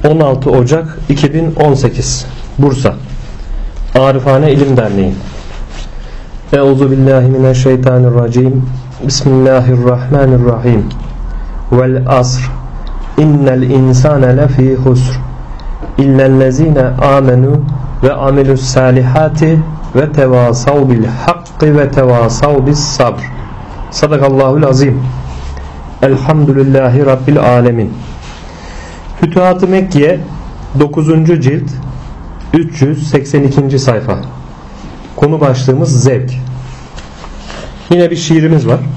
16 Ocak 2018 Bursa Arifane İlim Derneği. Euzubillahimineşşeytanirracim. Bismillahirrahmanirrahim. Vel asr. İnnel insane lefî husr. İllellezîne âmenû ve amilus salihati ve tevâsav bil hakkı ve tevâsav bis sabr. Sadakallahul azim. Elhamdülillahi Rabbil alemin. Fütuhat-ı Mekkiye 9. cilt 382. sayfa. Konu başlığımız zevk. Yine bir şiirimiz var.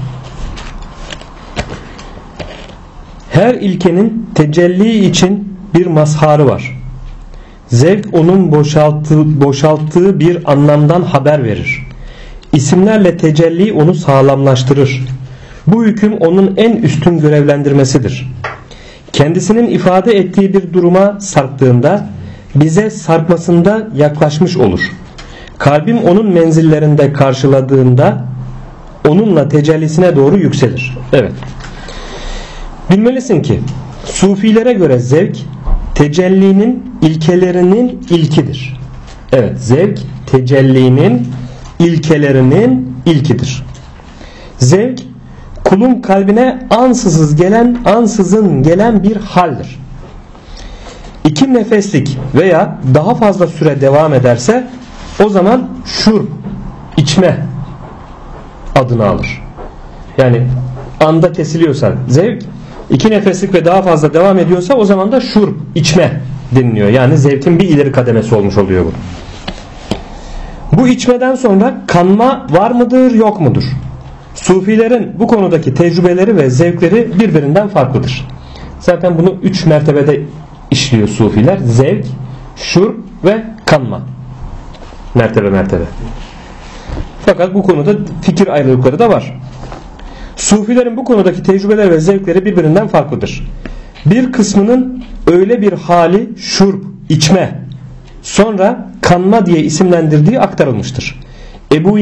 Her ilkenin tecelli için bir mazharı var. Zevk onun boşalttığı bir anlamdan haber verir. İsimlerle tecelli onu sağlamlaştırır. Bu hüküm onun en üstün görevlendirmesidir. Kendisinin ifade ettiği bir duruma sarktığında bize sarkmasında yaklaşmış olur. Kalbim onun menzillerinde karşıladığında onunla tecellisine doğru yükselir. Evet. Bilmelisin ki Sufilere göre zevk tecellinin ilkelerinin ilkidir. Evet, zevk tecellinin ilkelerinin ilkidir. Zevk kulun kalbine ansızın gelen bir haldir. 2 nefeslik veya daha fazla süre devam ederse o zaman şurb, içme adını alır. Yani anda kesiliyorsa zevk, 2 nefeslik ve daha fazla devam ediyorsa o zaman da şurb, içme deniliyor. Yani zevkin bir ileri kademesi olmuş oluyor bu. Bu içmeden sonra kanma var mıdır, yok mudur? Sufilerin bu konudaki tecrübeleri ve zevkleri birbirinden farklıdır. Zaten bunu 3 mertebede işliyor Sufiler. Zevk, şurb ve kanma. Mertebe. Fakat bu konuda fikir ayrılıkları da var. Sufilerin bu konudaki tecrübeleri ve zevkleri birbirinden farklıdır. Bir kısmının öyle bir hali şurb, içme, sonra kanma diye isimlendirdiği aktarılmıştır. Ebu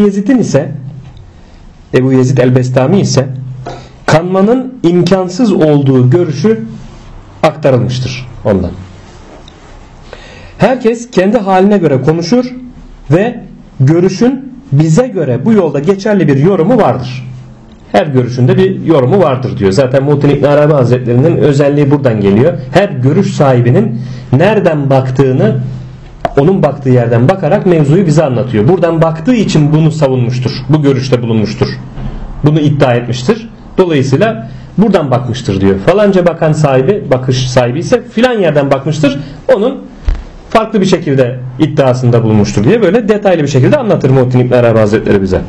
Yezid el-Bestami ise kanmanın imkansız olduğu görüşü aktarılmıştır ondan. Herkes kendi haline göre konuşur ve görüşün bize göre bu yolda geçerli bir yorumu vardır. Her görüşünde bir yorumu vardır diyor. Zaten Muhittin İbn Arabi Hazretleri'nin özelliği buradan geliyor. Her görüş sahibinin nereden baktığını, onun baktığı yerden bakarak mevzuyu bize anlatıyor. Buradan baktığı için bunu savunmuştur. Bu görüşte bulunmuştur. Bunu iddia etmiştir. Dolayısıyla buradan bakmıştır diyor. Falanca bakan sahibi, bakış sahibi ise filan yerden bakmıştır. Onun farklı bir şekilde iddiasında bulunmuştur diye böyle detaylı bir şekilde anlatır Muhittin İbn Arabi Hazretleri bize.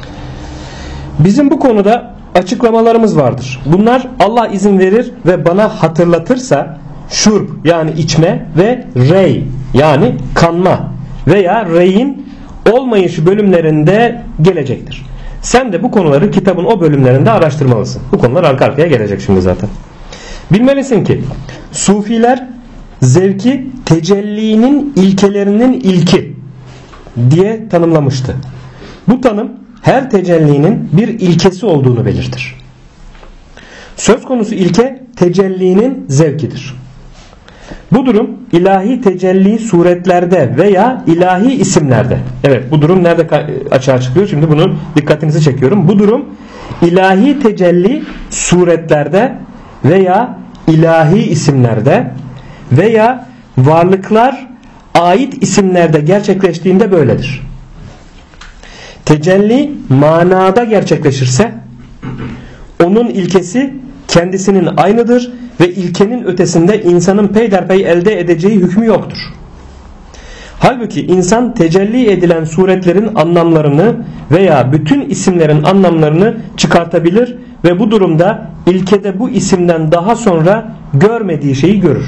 Bizim bu konuda açıklamalarımız vardır. Bunlar Allah izin verir ve bana hatırlatırsa şurb yani içme ve rey yani kanma veya reyin olmayışı bölümlerinde gelecektir. Sen de bu konuları kitabın o bölümlerinde araştırmalısın. Bu konular arka arkaya gelecek şimdi zaten. Bilmelisin ki Sufiler zevki tecellinin ilkelerinin ilki diye tanımlamıştı. Bu tanım her tecellinin bir ilkesi olduğunu belirtir. Söz konusu ilke tecellinin zevkidir. Bu durum ilahi tecelli suretlerde veya ilahi isimlerde. Evet, bu durum nerede açığa çıkıyor? Şimdi bunu dikkatinizi çekiyorum. Bu durum ilahi tecelli suretlerde veya ilahi isimlerde veya varlıklar ait isimlerde gerçekleştiğinde böyledir. Tecelli manada gerçekleşirse onun ilkesi kendisinin aynıdır ve ilkenin ötesinde insanın peyderpey elde edeceği hükmü yoktur. Halbuki insan tecelli edilen suretlerin anlamlarını veya bütün isimlerin anlamlarını çıkartabilir ve bu durumda ilkede bu isimden daha sonra görmediği şeyi görür.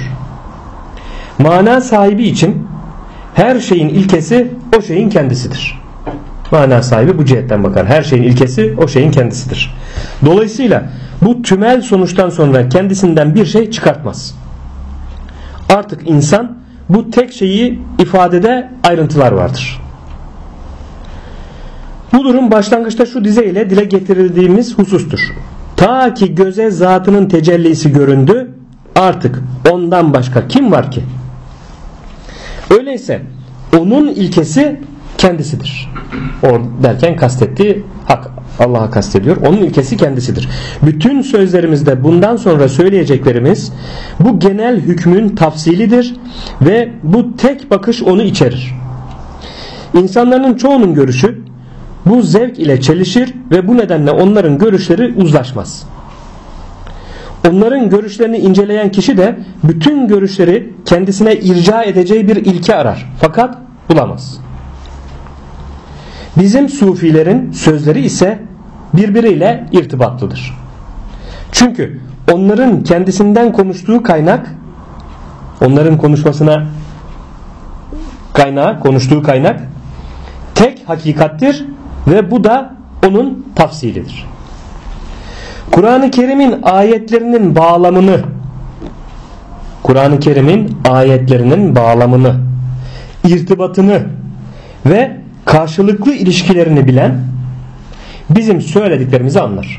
Mana sahibi için her şeyin ilkesi o şeyin kendisidir. Mana sahibi bu cihetten bakar. Her şeyin ilkesi o şeyin kendisidir. Dolayısıyla bu tümel sonuçtan sonra kendisinden bir şey çıkartmaz. Artık insan bu tek şeyi ifadede ayrıntılar vardır. Bu durum başlangıçta şu dize ile dile getirildiğimiz husustur. Ta ki göze zatının tecellisi göründü, artık ondan başka kim var ki? Öyleyse onun ilkesi kendisidir. O derken kastettiği hak, Allah'a kastediyor. Onun ilkesi kendisidir. Bütün sözlerimizde bundan sonra söyleyeceklerimiz bu genel hükmün tafsilidir ve bu tek bakış onu içerir. İnsanların çoğunun görüşü bu zevk ile çelişir ve bu nedenle onların görüşleri uzlaşmaz. Onların görüşlerini inceleyen kişi de bütün görüşleri kendisine irca edeceği bir ilke arar. Fakat bulamaz. Bizim sufilerin sözleri ise birbiriyle irtibatlıdır. Çünkü onların kendisinden konuştuğu kaynak, onların konuşmasına konuştuğu kaynak tek hakikattir ve bu da onun tafsilidir. Kur'an-ı Kerim'in ayetlerinin bağlamını, irtibatını ve karşılıklı ilişkilerini bilen bizim söylediklerimizi anlar.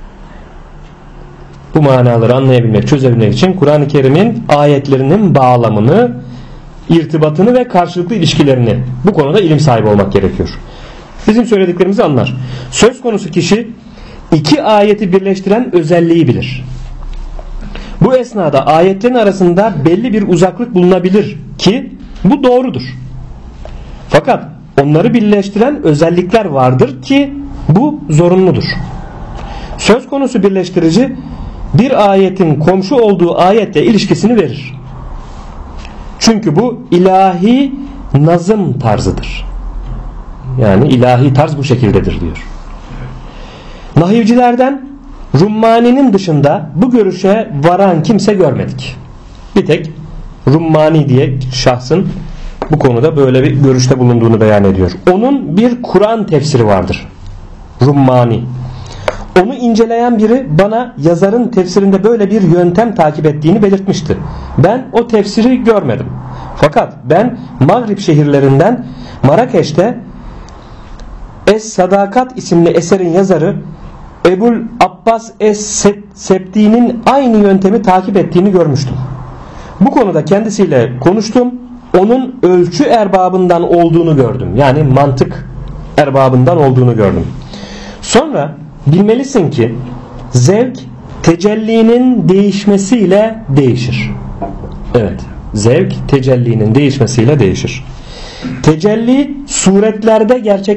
Bu manaları anlayabilmek, çözebilmek için Kur'an-ı Kerim'in ayetlerinin bağlamını, irtibatını ve karşılıklı ilişkilerini, bu konuda ilim sahibi olmak gerekiyor. Bizim söylediklerimizi anlar. Söz konusu kişi iki ayeti birleştiren özelliği bilir. Bu esnada ayetlerin arasında belli bir uzaklık bulunabilir ki bu doğrudur. Fakat onları birleştiren özellikler vardır ki bu zorunludur. Söz konusu birleştirici bir ayetin komşu olduğu ayetle ilişkisini verir. Çünkü bu ilahi nazım tarzıdır. Yani ilahi tarz bu şekildedir diyor. Nahivcilerden Rummani'nin dışında bu görüşe varan kimse görmedik. Bir tek Rummani diye şahsın bu konuda böyle bir görüşte bulunduğunu beyan ediyor. Onun bir Kur'an tefsiri vardır. Rummani. Onu inceleyen biri bana yazarın tefsirinde böyle bir yöntem takip ettiğini belirtmişti. Ben o tefsiri görmedim. Fakat ben Mağrib şehirlerinden Marrakeş'te Es-Sadakat isimli eserin yazarı Ebul Abbas Es-Septi'nin aynı yöntemi takip ettiğini görmüştüm. Bu konuda kendisiyle konuştum. Onun ölçü erbabından olduğunu gördüm. Yani mantık erbabından olduğunu gördüm. Sonra bilmelisin ki zevk tecellinin değişmesiyle değişir. Evet, zevk tecellinin değişmesiyle değişir. Tecelli suretlerde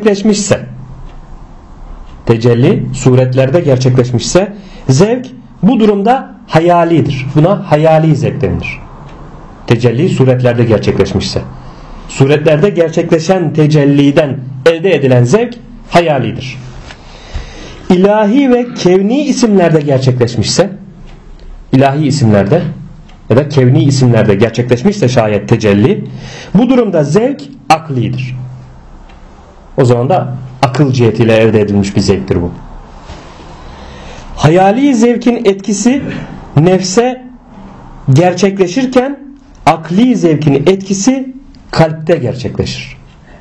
gerçekleşmişse zevk bu durumda hayalidir. Buna hayali zevk denilir. Tecelli suretlerde gerçekleşmişse. Suretlerde gerçekleşen tecelliden elde edilen zevk hayalidir. İlahi ve kevni isimlerde gerçekleşmişse, ilahi isimlerde ya da kevni isimlerde gerçekleşmişse şayet tecelli, bu durumda zevk aklidir. O zaman da akıl cihetiyle elde edilmiş bir zevktir bu. Hayali zevkin etkisi nefse gerçekleşirken akli zevkin etkisi kalpte gerçekleşir.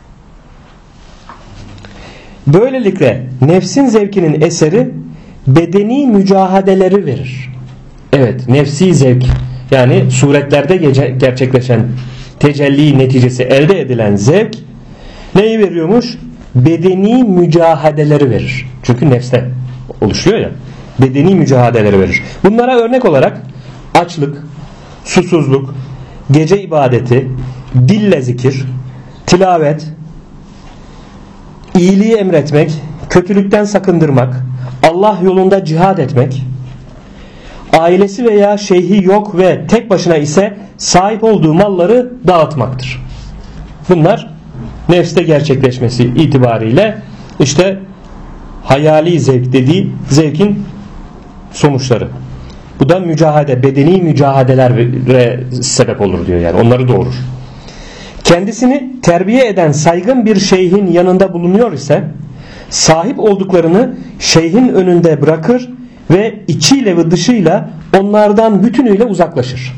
Böylelikle nefsin zevkinin eseri bedeni mücahadeleri verir. Evet, nefsi zevk yani suretlerde gerçekleşen tecelli neticesi elde edilen zevk neyi veriyormuş? Bedeni mücahadeleri verir. Çünkü nefste oluşuyor ya. Bedeni mücahadeleri verir. Bunlara örnek olarak açlık, susuzluk, gece ibadeti, dille zikir, tilavet, iyiliği emretmek, kötülükten sakındırmak, Allah yolunda cihad etmek, ailesi veya şeyhi yok ve tek başına ise sahip olduğu malları dağıtmaktır. Bunlar nefste gerçekleşmesi itibariyle işte hayali zevk dediği zevkin sonuçları. Bu da mücahede, bedeni mücahadelere sebep olur diyor, yani onları doğurur. Kendisini terbiye eden saygın bir şeyhin yanında bulunuyor ise sahip olduklarını şeyhin önünde bırakır ve içiyle ve dışıyla onlardan bütünüyle uzaklaşır.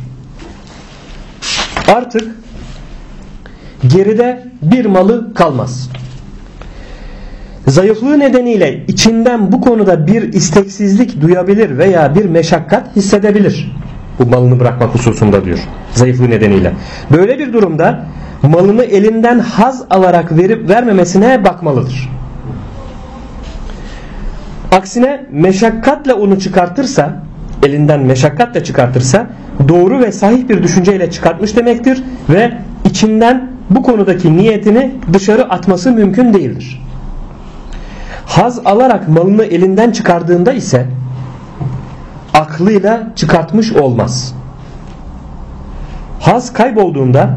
Artık geride bir malı kalmaz. Zayıflığı nedeniyle içinden bu konuda bir isteksizlik duyabilir veya bir meşakkat hissedebilir. Bu malını bırakmak hususunda diyor. Zayıflığı nedeniyle. Böyle bir durumda malını elinden haz alarak verip vermemesine bakmalıdır. Aksine meşakkatle onu çıkartırsa, elinden meşakkatle çıkartırsa doğru ve sahih bir düşünceyle çıkartmış demektir ve içinden bu konudaki niyetini dışarı atması mümkün değildir. Haz alarak malını elinden çıkardığında ise aklıyla çıkartmış olmaz. Haz kaybolduğunda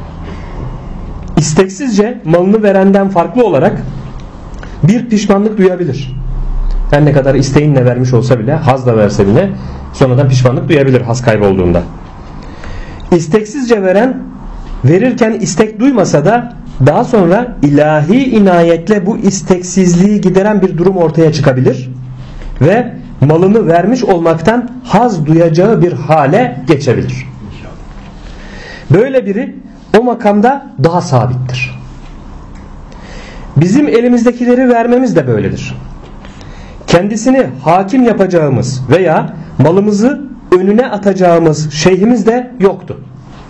isteksizce malını verenden farklı olarak bir pişmanlık duyabilir. Her ne kadar isteğinle vermiş olsa bile, hazla verse bile sonradan pişmanlık duyabilir haz kaybolduğunda. İsteksizce veren verirken istek duymasa da daha sonra ilahi inayetle bu isteksizliği gideren bir durum ortaya çıkabilir ve malını vermiş olmaktan haz duyacağı bir hale geçebilir. Böyle biri o makamda daha sabittir. Bizim elimizdekileri vermemiz de böyledir. Kendisini hakim yapacağımız veya malımızı önüne atacağımız şeyhimiz de yoktu.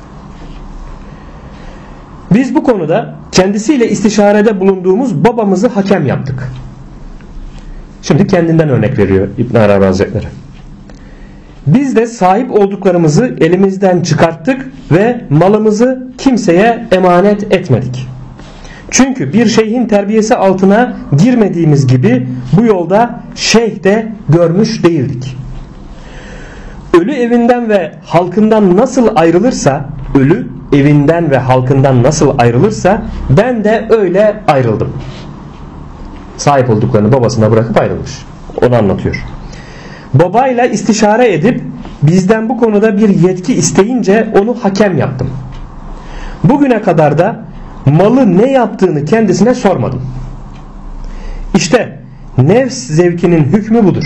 Biz bu konuda kendisiyle istişarede bulunduğumuz babamızı hakem yaptık. Şimdi kendinden örnek veriyor İbn Arabi Hazretleri. Biz de sahip olduklarımızı elimizden çıkarttık ve malımızı kimseye emanet etmedik. Çünkü bir şeyhin terbiyesi altına girmediğimiz gibi bu yolda şeyh de görmüş değildik. Ölü evinden ve halkından nasıl ayrılırsa, ölü evinden ve halkından nasıl ayrılırsa ben de öyle ayrıldım. Sahip olduklarını babasına bırakıp ayrılmış. Onu anlatıyor. Babayla istişare edip bizden bu konuda bir yetki isteyince onu hakem yaptım. Bugüne kadar da malı ne yaptığını kendisine sormadım. İşte nefs zevkinin hükmü budur.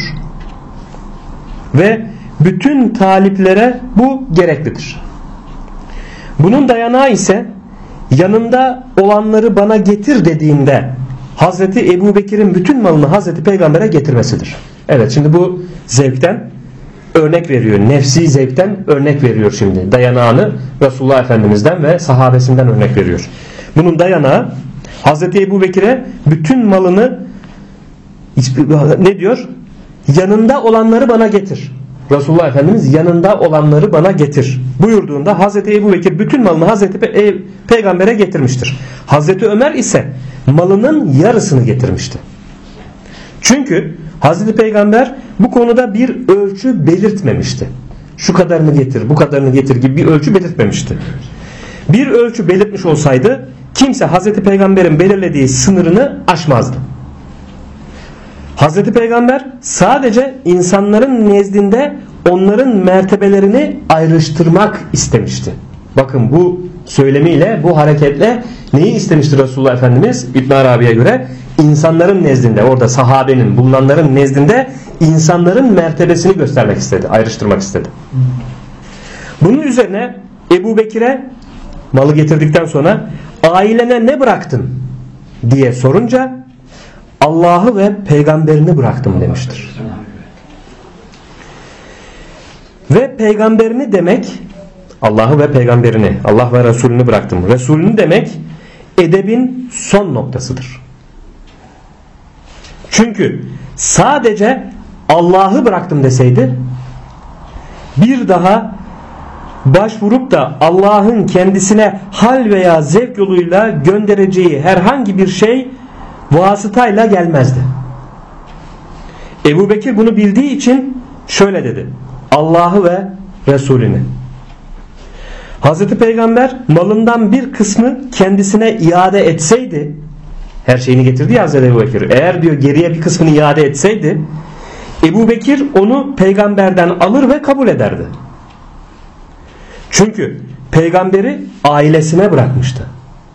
Ve bütün taliplere bu gereklidir. Bunun dayanağı ise yanında olanları bana getir dediğinde Hazreti Ebu Bekir'in bütün malını Hazreti Peygamber'e getirmesidir. Evet, şimdi bu zevkten örnek veriyor. Nefsi zevkten örnek veriyor şimdi. Dayanağını Resulullah Efendimiz'den ve sahabesinden örnek veriyor. Bunun dayanağı Hazreti Ebu Bekir'e bütün malını ne diyor? Yanında olanları bana getir. Resulullah Efendimiz yanında olanları bana getir buyurduğunda Hazreti Ebu Bekir bütün malını Hazreti Peygamber'e getirmiştir. Hazreti Ömer ise malının yarısını getirmişti. Çünkü Hazreti Peygamber bu konuda bir ölçü belirtmemişti. Şu kadarını getir, bu kadarını getir gibi bir ölçü belirtmemişti. Bir ölçü belirtmiş olsaydı kimse Hazreti Peygamber'in belirlediği sınırını aşmazdı. Hazreti Peygamber sadece insanların nezdinde onların mertebelerini ayrıştırmak istemişti. Bakın bu söylemiyle, bu hareketle neyi istemişti Resulullah Efendimiz? İbn Arabi'ye göre insanların nezdinde, orada sahabenin bulunanların nezdinde insanların mertebesini göstermek istedi, ayrıştırmak istedi. Bunun üzerine Ebu Bekir'e malı getirdikten sonra ailene ne bıraktın diye sorunca Allah'ı ve peygamberini bıraktım demiştir. Ve peygamberini demek Allah'ı ve peygamberini, Allah ve Resulünü bıraktım. Resulünü demek edebin son noktasıdır. Çünkü sadece Allah'ı bıraktım deseydi bir daha başvurup da Allah'ın kendisine hal veya zevk yoluyla göndereceği herhangi bir şey vasıtayla gelmezdi. Ebu Bekir bunu bildiği için şöyle dedi: Allah'ı ve Resulünü. Hazreti Peygamber malından bir kısmı kendisine iade etseydi, her şeyini getirdi ya Hazreti Ebu Bekir, eğer diyor geriye bir kısmını iade etseydi Ebu Bekir onu peygamberden alır ve kabul ederdi. Çünkü peygamberi ailesine bırakmıştı.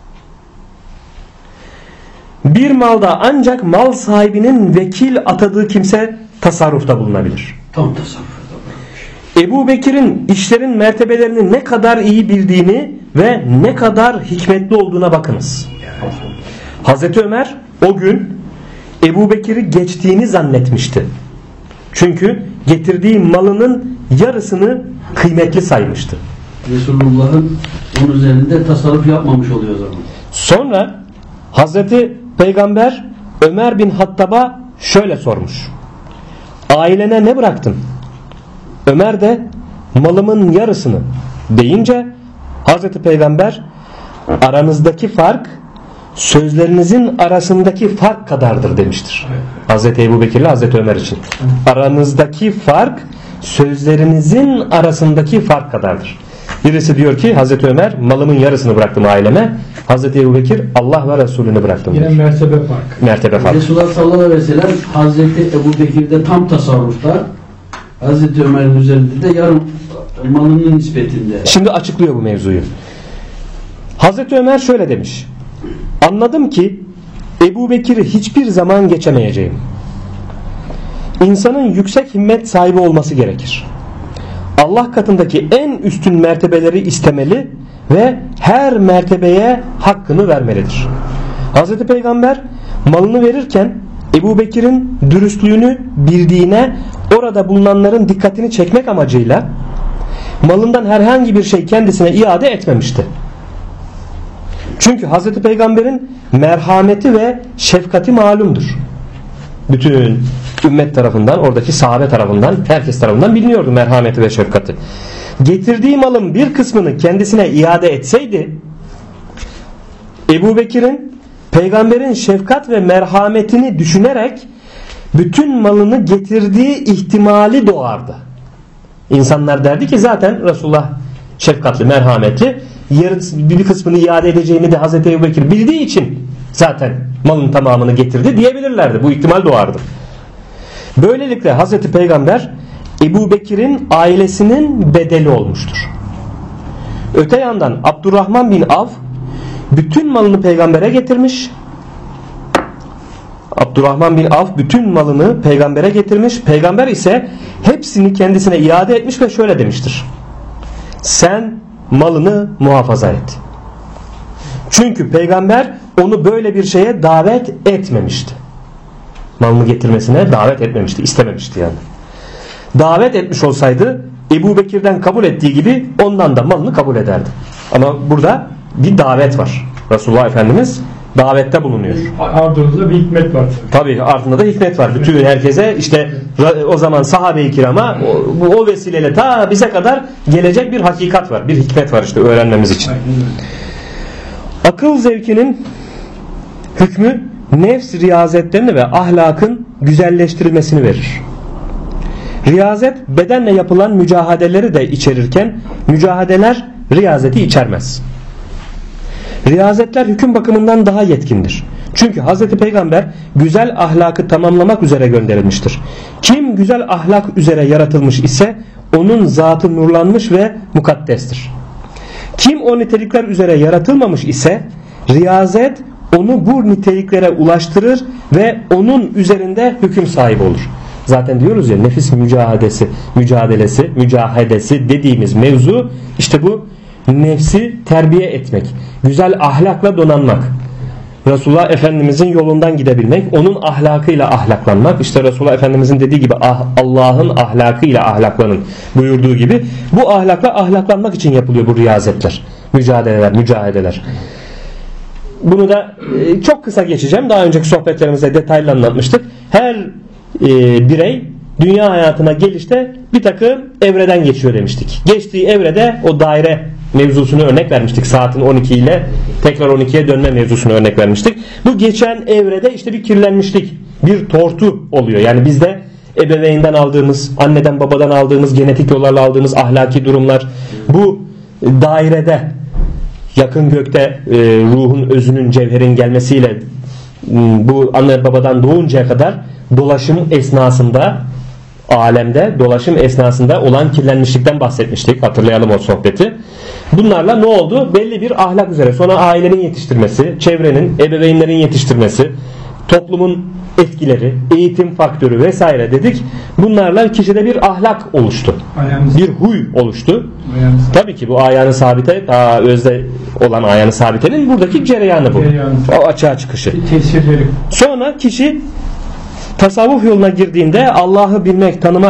Bir malda ancak mal sahibinin vekil atadığı kimse tasarrufta bulunabilir. Tam tasarrufta. Ebu Bekir'in işlerin mertebelerini ne kadar iyi bildiğini ve ne kadar hikmetli olduğuna bakınız. Evet. Hazreti Ömer o gün Ebu Bekir'i geçtiğini zannetmişti. Çünkü getirdiği malının yarısını kıymetli saymıştı. Resulullah'ın onun üzerinde tasarruf yapmamış oluyor o zaman. Sonra Hazreti Peygamber Ömer bin Hattab'a şöyle sormuş: ailene ne bıraktın? Ömer de malımın yarısını deyince Hazreti Peygamber aranızdaki fark sözlerinizin arasındaki fark kadardır demiştir. Hazreti Ebubekir ile Hazreti Ömer için. Aranızdaki fark sözlerinizin arasındaki fark kadardır. Birisi diyor ki Hazreti Ömer malımın yarısını bıraktım aileme. Hazreti Ebubekir Allah ve Resulünü bıraktım. Yine mertebe fark. Mertebe fark. Resulullah sallallahu aleyhi ve sellem Hazreti Ebubekir'de tam tasarrufta, Hazreti Ömer'in üzerinde de yarım malının nispetinde. Şimdi açıklıyor bu mevzuyu. Hazreti Ömer şöyle demiş: anladım ki Ebubekir'i hiçbir zaman geçemeyeceğim. İnsanın yüksek himmet sahibi olması gerekir. Allah katındaki en üstün mertebeleri istemeli ve her mertebeye hakkını vermelidir. Hazreti Peygamber malını verirken Ebubekir'in dürüstlüğünü bildiğine, orada bulunanların dikkatini çekmek amacıyla malından herhangi bir şey kendisine iade etmemişti. Çünkü Hazreti Peygamber'in merhameti ve şefkati malumdur. Bütün ümmet tarafından, oradaki sahabe tarafından, herkes tarafından biliniyordu merhameti ve şefkati. Getirdiği malın bir kısmını kendisine iade etseydi, Ebubekir'in Peygamber'in şefkat ve merhametini düşünerek bütün malını getirdiği ihtimali doğardı. İnsanlar derdi ki zaten Resulullah şefkatli, merhametli, bir kısmını iade edeceğini de Hazreti Ebubekir bildiği için zaten malın tamamını getirdi diyebilirlerdi. Bu ihtimal doğardı. Böylelikle Hazreti Peygamber Ebubekir'in ailesinin bedeli olmuştur. Öte yandan Abdurrahman bin Avf bütün malını peygambere getirmiş. Abdurrahman bin Avf bütün malını peygambere getirmiş. Peygamber ise hepsini kendisine iade etmiş ve şöyle demiştir: sen malını muhafaza et. Çünkü peygamber onu böyle bir şeye davet etmemişti. Malını getirmesine davet etmemişti, istememişti yani. Davet etmiş olsaydı Ebubekir'den kabul ettiği gibi ondan da malını kabul ederdi. Ama burada bir davet var. Resulullah Efendimiz davette bulunuyor. Ardında bir hikmet var. Tabii ardında da hikmet var. Bütün herkese işte o zaman sahabe-i kirama o vesileyle ta bize kadar gelecek bir hakikat var. Bir hikmet var işte öğrenmemiz için. Akıl zevkinin hükmü nefs riyazetlerini ve ahlakın güzelleştirilmesini verir. Riyazet bedenle yapılan mücahadeleri de içerirken mücahadeler riyazeti içermez. Riyazetler hüküm bakımından daha yetkindir. Çünkü Hazreti Peygamber güzel ahlakı tamamlamak üzere gönderilmiştir. Kim güzel ahlak üzere yaratılmış ise onun zatı nurlanmış ve mukaddestir. Kim o nitelikler üzere yaratılmamış ise riyazet onu bu niteliklere ulaştırır ve onun üzerinde hüküm sahibi olur. Zaten diyoruz ya nefis mücadelesi dediğimiz mevzu işte bu nefsi terbiye etmek, güzel ahlakla donanmak, Resulullah Efendimizin yolundan gidebilmek, onun ahlakıyla ahlaklanmak. İşte Resulullah Efendimizin dediği gibi Allah'ın ahlakıyla ahlaklanın buyurduğu gibi bu ahlakla ahlaklanmak için yapılıyor bu riyazetler, mücadeleler. Bunu da çok kısa geçeceğim. Daha önceki sohbetlerimizde detaylı anlatmıştık. Her birey dünya hayatına gelişte bir takım evreden geçiyor demiştik. Geçtiği evrede o daire mevzusunu örnek vermiştik. Saatin 12 ile tekrar 12'ye dönme mevzusunu örnek vermiştik. Bu geçen evrede işte bir kirlenmişlik, bir tortu oluyor. Yani bizde ebeveynden aldığımız, anneden babadan aldığımız, genetik yollarla aldığımız ahlaki durumlar bu dairede yakın gökte ruhun özünün cevherin gelmesiyle bu anne babadan doğuncaya kadar dolaşım esnasında alemde dolaşım esnasında olan kirlenmişlikten bahsetmiştik. Hatırlayalım o sohbeti. Bunlarla ne oldu? Belli bir ahlak üzere. Sonra ailenin yetiştirmesi, çevrenin, ebeveynlerin yetiştirmesi, toplumun etkileri, eğitim faktörü vesaire dedik. Bunlarla kişide bir ahlak oluştu. Bir huy oluştu. Tabii ki bu ayağını sabite, daha özde olan ayağını sabitenin buradaki cereyanı bu. O açığa çıkışı. Sonra kişi tasavvuf yoluna girdiğinde Allah'ı bilmek, tanımak,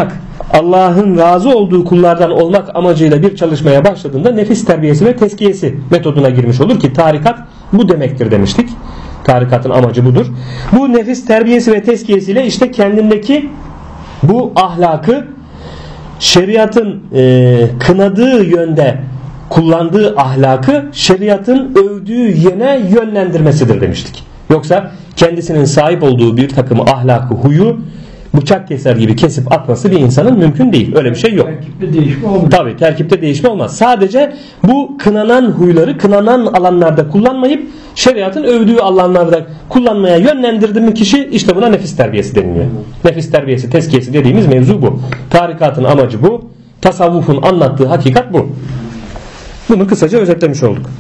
Allah'ın razı olduğu kullardan olmak amacıyla bir çalışmaya başladığında nefis terbiyesi ve tezkiyesi metoduna girmiş olur ki tarikat bu demektir demiştik. Tarikatın amacı budur. Bu nefis terbiyesi ve tezkiyesiyle işte kendindeki bu ahlakı şeriatın kınadığı yönde kullandığı ahlakı şeriatın övdüğü yöne yönlendirmesidir demiştik. Yoksa kendisinin sahip olduğu bir takım ahlakı, huyu bıçak keser gibi kesip atması bir insanın mümkün değil. Öyle bir şey yok. Terkipte değişme olmuyor. Tabii terkipte değişme olmaz. Sadece bu kınanan huyları kınanan alanlarda kullanmayıp şeriatın övdüğü alanlarda kullanmaya yönlendirdi mi kişi, işte buna nefis terbiyesi deniliyor. Nefis terbiyesi, tezkiyesi dediğimiz mevzu bu. Tarikatın amacı bu. Tasavvufun anlattığı hakikat bu. Bunu kısaca özetlemiş olduk.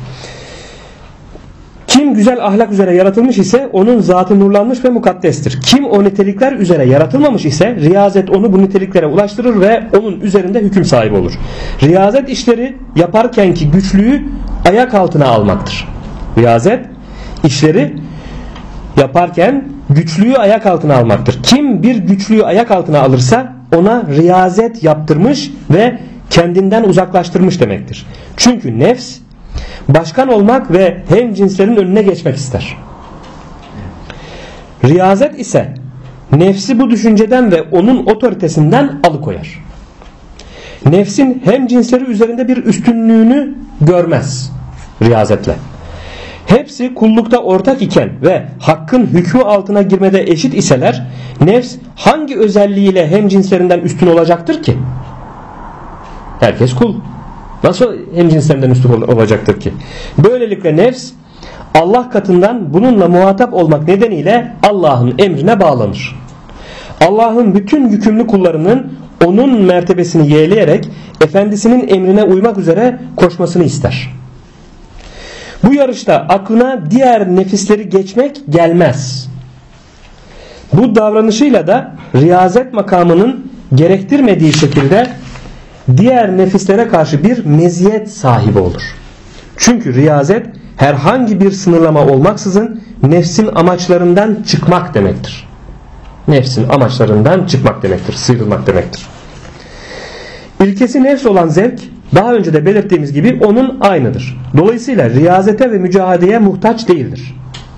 Kim güzel ahlak üzere yaratılmış ise onun zatı nurlanmış ve mukaddestir. Kim o nitelikler üzere yaratılmamış ise riyazet onu bu niteliklere ulaştırır ve onun üzerinde hüküm sahibi olur. Riyazet işleri yaparkenki güçlüğü ayak altına almaktır. Riyazet işleri yaparken güçlüğü ayak altına almaktır. Kim bir güçlüğü ayak altına alırsa ona riyazet yaptırmış ve kendinden uzaklaştırmış demektir. Çünkü nefs başkan olmak ve hemcinslerin önüne geçmek ister. Riyazet ise nefsi bu düşünceden ve onun otoritesinden alıkoyar. Nefsin hemcinsleri üzerinde bir üstünlüğünü görmez riyazetle. Hepsi kullukta ortak iken ve hakkın hükmü altına girmede eşit iseler nefs hangi özelliğiyle hemcinslerinden üstün olacaktır ki? Herkes kul. Nasıl hemcinslerinden üstün olacaktır ki? Böylelikle nefs Allah katından bununla muhatap olmak nedeniyle Allah'ın emrine bağlanır. Allah'ın bütün yükümlü kullarının onun mertebesini yeğleyerek efendisinin emrine uymak üzere koşmasını ister. Bu yarışta aklına diğer nefisleri geçmek gelmez. Bu davranışıyla da riyazet makamının gerektirmediği şekilde diğer nefislere karşı bir meziyet sahibi olur. Çünkü riyazet herhangi bir sınırlama olmaksızın nefsin amaçlarından çıkmak demektir. Nefsin amaçlarından çıkmak demektir, sıyrılmak demektir. İlkesi nefs olan zevk daha önce de belirttiğimiz gibi onun aynıdır. Dolayısıyla riyazete ve mücahedeye muhtaç değildir.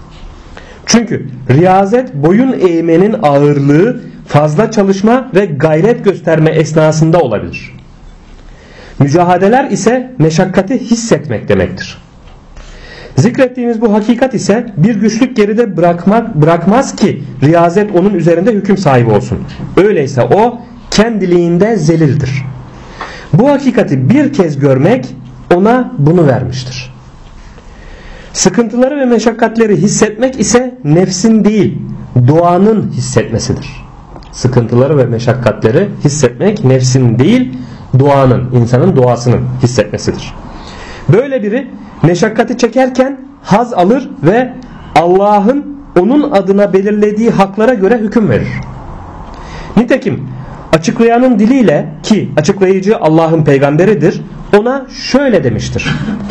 Çünkü riyazet boyun eğmenin ağırlığı fazla çalışma ve gayret gösterme esnasında olabilir. Mücahadeler ise meşakkati hissetmek demektir. Zikrettiğimiz bu hakikat ise bir güçlük geride bırakmaz ki riyazet onun üzerinde hüküm sahibi olsun. Öyleyse o kendiliğinde zelildir. Bu hakikati bir kez görmek ona bunu vermiştir. Sıkıntıları ve meşakkatleri hissetmek ise nefsin değil, doğanın hissetmesidir. Sıkıntıları ve meşakkatleri hissetmek nefsin değil, doğanın, insanın doğasının hissetmesidir. Böyle biri meşakkati çekerken haz alır ve Allah'ın onun adına belirlediği haklara göre hüküm verir. Nitekim açıklayanın diliyle, ki açıklayıcı Allah'ın peygamberidir, ona şöyle demiştir: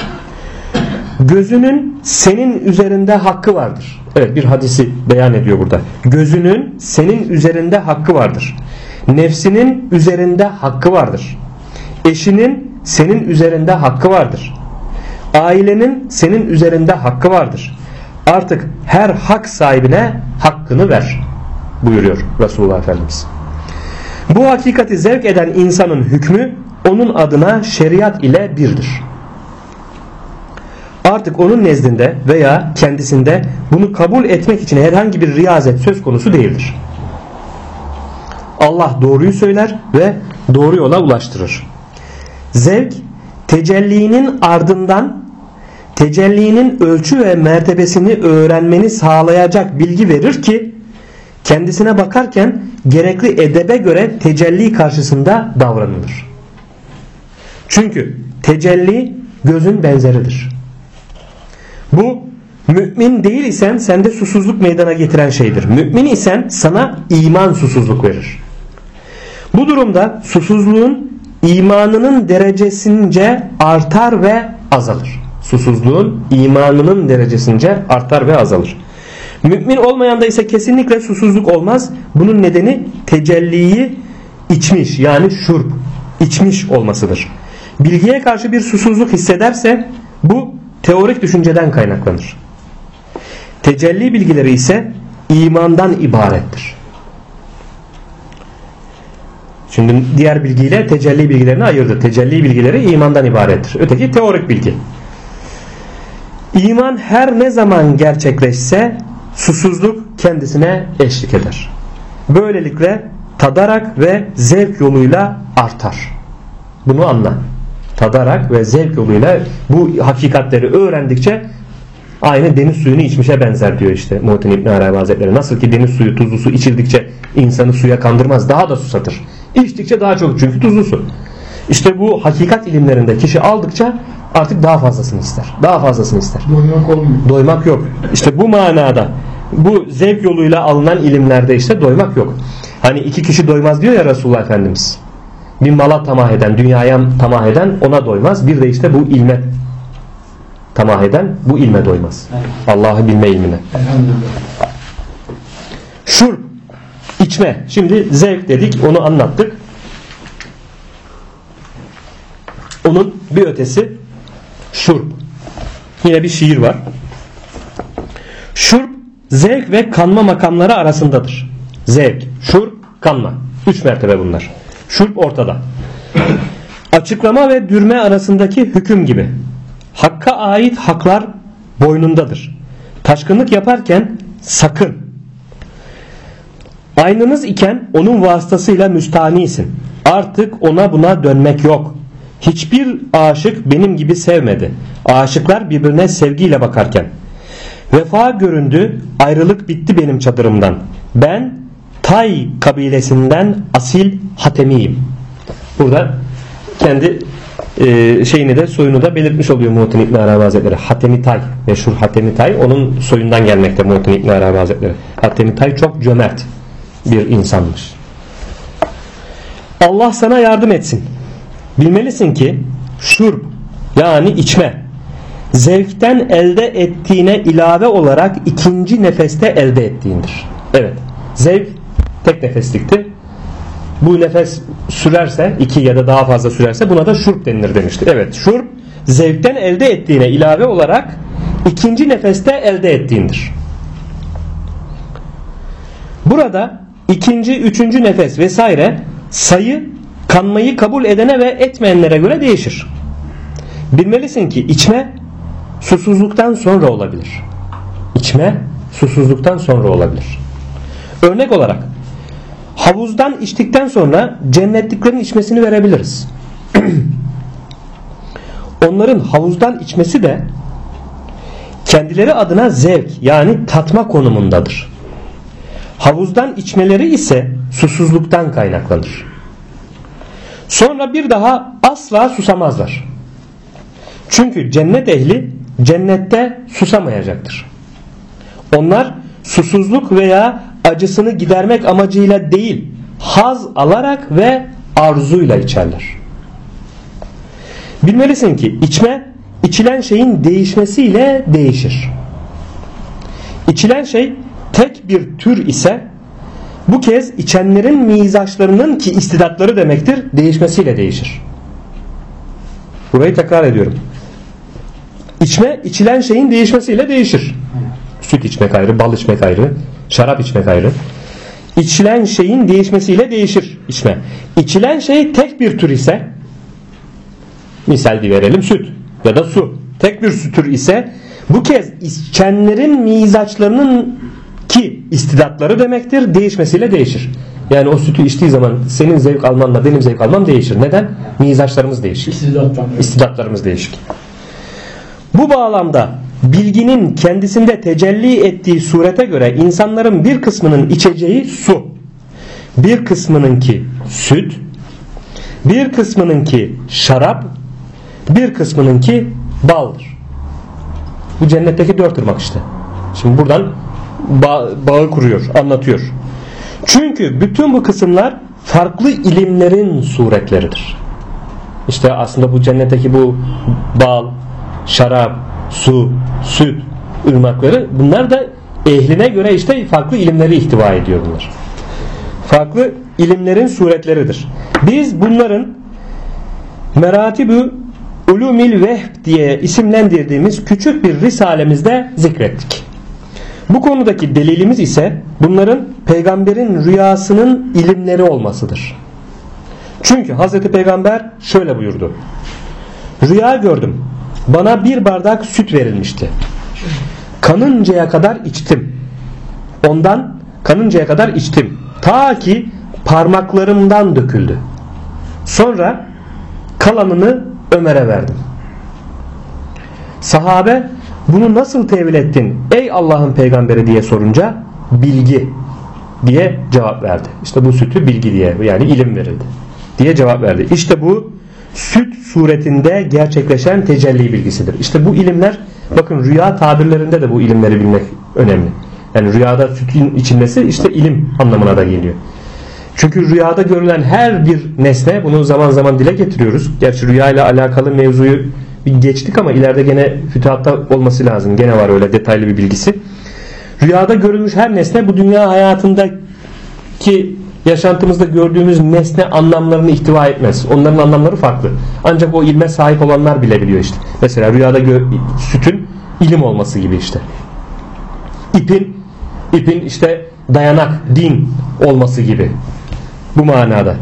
gözünün senin üzerinde hakkı vardır. Evet, bir hadisi beyan ediyor burada. Gözünün senin üzerinde hakkı vardır. Nefsinin üzerinde hakkı vardır. Eşinin senin üzerinde hakkı vardır. Ailenin senin üzerinde hakkı vardır. Artık her hak sahibine hakkını ver buyuruyor Resulullah Efendimiz. Bu hakikati zevk eden insanın hükmü onun adına şeriat ile birdir. Artık onun nezdinde veya kendisinde bunu kabul etmek için herhangi bir riyazet söz konusu değildir. Allah doğruyu söyler ve doğru yola ulaştırır. Zevk tecellinin ardından tecellinin ölçü ve mertebesini öğrenmeni sağlayacak bilgi verir ki kendisine bakarken gerekli edebe göre tecelli karşısında davranılır. Çünkü tecelli gözün benzeridir. Bu mümin değil isen sende susuzluk meydana getiren şeydir. Mümin isen sana iman susuzluk verir. Bu durumda susuzluğun imanının derecesince artar ve azalır. Susuzluğun imanının derecesince artar ve azalır. Mümin olmayanda ise kesinlikle susuzluk olmaz. Bunun nedeni tecelliyi içmiş, yani şurb, içmiş olmasıdır. Bilgiye karşı bir susuzluk hissederse bu teorik düşünceden kaynaklanır. Tecelli bilgileri ise imandan ibarettir. Şimdi diğer bilgiyle tecelli bilgilerini ayırdı. Tecelli bilgileri imandan ibarettir. Öteki teorik bilgi. İman her ne zaman gerçekleşse susuzluk kendisine eşlik eder. Böylelikle tadarak ve zevk yoluyla artar. Bunu anla. Tadarak ve zevk yoluyla bu hakikatleri öğrendikçe aynı deniz suyunu içmişe benzer diyor işte Muhittin İbn Arabi Hazretleri. Nasıl ki deniz suyu, tuzlu su içildikçe insanı suya kandırmaz, daha da susatır. İçtikçe daha çok, çünkü tuzlu su. İşte bu hakikat ilimlerinde kişi aldıkça artık daha fazlasını ister. Daha fazlasını ister. Doymak olmuyor. Doymak yok. İşte bu manada bu zevk yoluyla alınan ilimlerde işte doymak yok. Hani iki kişi doymaz diyor ya Resulullah Efendimiz. Bir mala tamah eden, dünyaya tamah eden ona doymaz. Bir de işte bu ilme tamah eden bu ilme doymaz. Evet. Allah'ı bilme ilmine. Elhamdülillah. Şurb, içme. Şimdi zevk dedik, onu anlattık. Onun bir ötesi şurb. Yine bir şiir var. Şurb, zevk ve kanma makamları arasındadır. Zevk, şurb, kanma. 3 mertebe bunlar. Şurb ortada. Açıklama ve dürme arasındaki hüküm gibi. Hakka ait haklar boynundadır. Taşkınlık yaparken sakın. Aynınız iken onun vasıtasıyla müstanisin. Artık ona buna dönmek yok. Hiçbir aşık benim gibi sevmedi. Aşıklar birbirine sevgiyle bakarken. Vefa göründü, ayrılık bitti benim çadırımdan. Ben Tay kabilesinden asil Hatemiyim. Burada kendi şeyini de, soyunu da belirtmiş oluyor Muhittin İbn Arabi Hazretleri. Hatemi Tay, meşhur Hatemi Tay, onun soyundan gelmekte Muhittin İbn Arabi Hazretleri. Hatemi Tay çok cömert bir insanmış. Allah sana yardım etsin. Bilmelisin ki şurb, yani içme, zevkten elde ettiğine ilave olarak ikinci nefeste elde ettiğindir. Evet, zevk tek nefeslikti. Bu nefes sürerse, 2 ya da daha fazla sürerse buna da şurb denilir demişti. Evet, şurb zevkten elde ettiğine ilave olarak ikinci nefeste elde ettiğindir. Burada ikinci, üçüncü nefes vesaire sayı kanmayı kabul edene ve etmeyenlere göre değişir. Bilmelisin ki içme susuzluktan sonra olabilir. İçme susuzluktan sonra olabilir. Örnek olarak havuzdan içtikten sonra cennetliklerin içmesini verebiliriz. Onların havuzdan içmesi de kendileri adına zevk, yani tatma konumundadır. Havuzdan içmeleri ise susuzluktan kaynaklanır. Sonra bir daha asla susamazlar. Çünkü cennet ehli cennette susamayacaktır. Onlar susuzluk veya acısını gidermek amacıyla değil, haz alarak ve arzuyla içerler. Bilmelisin ki içme, içilen şeyin değişmesiyle değişir. İçilen şey tek bir tür ise bu kez içenlerin mizaçlarının, ki istidatları demektir, değişmesiyle değişir. Burayı tekrar ediyorum. İçme, içilen şeyin değişmesiyle değişir. Süt içmek ayrı, bal içmek ayrı, şarap içmek ayrı. İçilen şeyin değişmesiyle değişir içme. İçilen şey tek bir tür ise, misal verelim, süt ya da su. Tek bir tür ise bu kez içenlerin mizaçlarının, ki istidatları demektir, değişmesiyle değişir. Yani o sütü içtiği zaman senin zevk almanla benim zevk almam değişir. Neden? Mizaçlarımız değişik. İstidatlarımız değişik. Bu bağlamda bilginin kendisinde tecelli ettiği surete göre insanların bir kısmının içeceği su, bir kısmınınki süt, bir kısmınınki şarap, bir kısmınınki baldır. Bu cennetteki 4 ırmak işte. Şimdi buradan bağı kuruyor, anlatıyor. Çünkü bütün bu kısımlar farklı ilimlerin suretleridir. İşte aslında bu cennetteki bu bal, şarap, su, süt ırmakları, bunlar da ehline göre işte farklı ilimleri ihtiva ediyor bunlar. Farklı ilimlerin suretleridir. Biz bunların Meratibü Ulumil Vehb diye isimlendirdiğimiz küçük bir risalemizde zikrettik. Bu konudaki delilimiz ise bunların peygamberin rüyasının ilimleri olmasıdır. Çünkü Hazreti Peygamber şöyle buyurdu: rüya gördüm, bana bir bardak süt verilmişti. Kanıncaya kadar içtim. Ondan kanıncaya kadar içtim. Ta ki parmaklarımdan döküldü. Sonra kalanını Ömer'e verdim. Sahabe bunu nasıl tevil ettin ey Allah'ın peygamberi diye sorunca bilgi diye cevap verdi. İşte bu sütü bilgi diye, yani ilim verildi diye cevap verdi. İşte bu süt suretinde gerçekleşen tecelli bilgisidir. İşte bu ilimler, bakın rüya tabirlerinde de bu ilimleri bilmek önemli. Yani rüyada sütün içilmesi işte ilim anlamına da geliyor. Çünkü rüyada görülen her bir nesne, bunu zaman zaman dile getiriyoruz. Gerçi rüya ile alakalı mevzuyu bir geçtik ama ileride gene fütuhatta olması lazım. Gene var öyle detaylı bir bilgisi. Rüyada görülmüş her nesne bu dünya hayatındaki yaşantımızda gördüğümüz nesne anlamlarını ihtiva etmez. Onların anlamları farklı. Ancak o ilme sahip olanlar bilebiliyor işte. Mesela rüyada sütün ilim olması gibi işte. İpin işte dayanak, din olması gibi. Bu manada.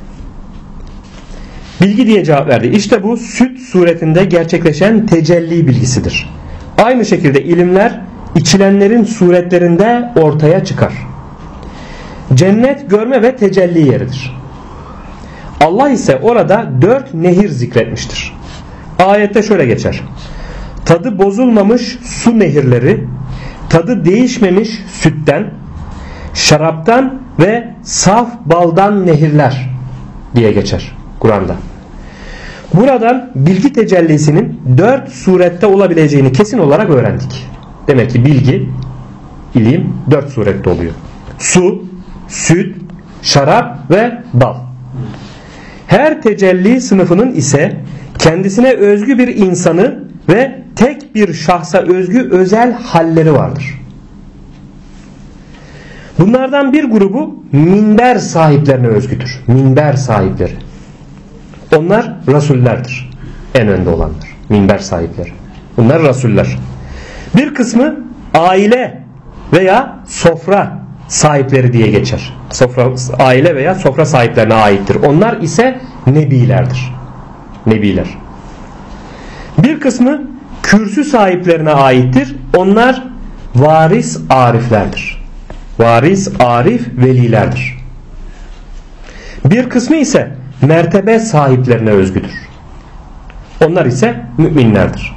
Bilgi diye cevap verdi. İşte bu süt suretinde gerçekleşen tecelli bilgisidir. Aynı şekilde ilimler içilenlerin suretlerinde ortaya çıkar. Cennet görme ve tecelli yeridir. Allah ise orada 4 nehir zikretmiştir. Ayette şöyle geçer: tadı bozulmamış su nehirleri, tadı değişmemiş sütten, şaraptan ve saf baldan nehirler diye geçer Kur'an'da. Buradan bilgi tecellisinin 4 surette olabileceğini kesin olarak öğrendik. Demek ki bilgi, ilim 4 surette oluyor. Su, süt, şarap ve bal. Her tecelli sınıfının ise kendisine özgü bir insanı ve tek bir şahsa özgü özel halleri vardır. Bunlardan bir grubu minber sahiplerine özgüdür. Minber sahipleri. Onlar rasullerdir. En önde olanlar. Minber sahipleri. Bunlar rasuller. Bir kısmı aile veya sofra sahipleri diye geçer. Aile veya sofra sahiplerine aittir. Onlar ise nebilerdir. Nebiler. Bir kısmı kürsü sahiplerine aittir. Onlar varis ariflerdir. Varis arif velilerdir. Bir kısmı ise mertebe sahiplerine özgüdür. Onlar ise müminlerdir.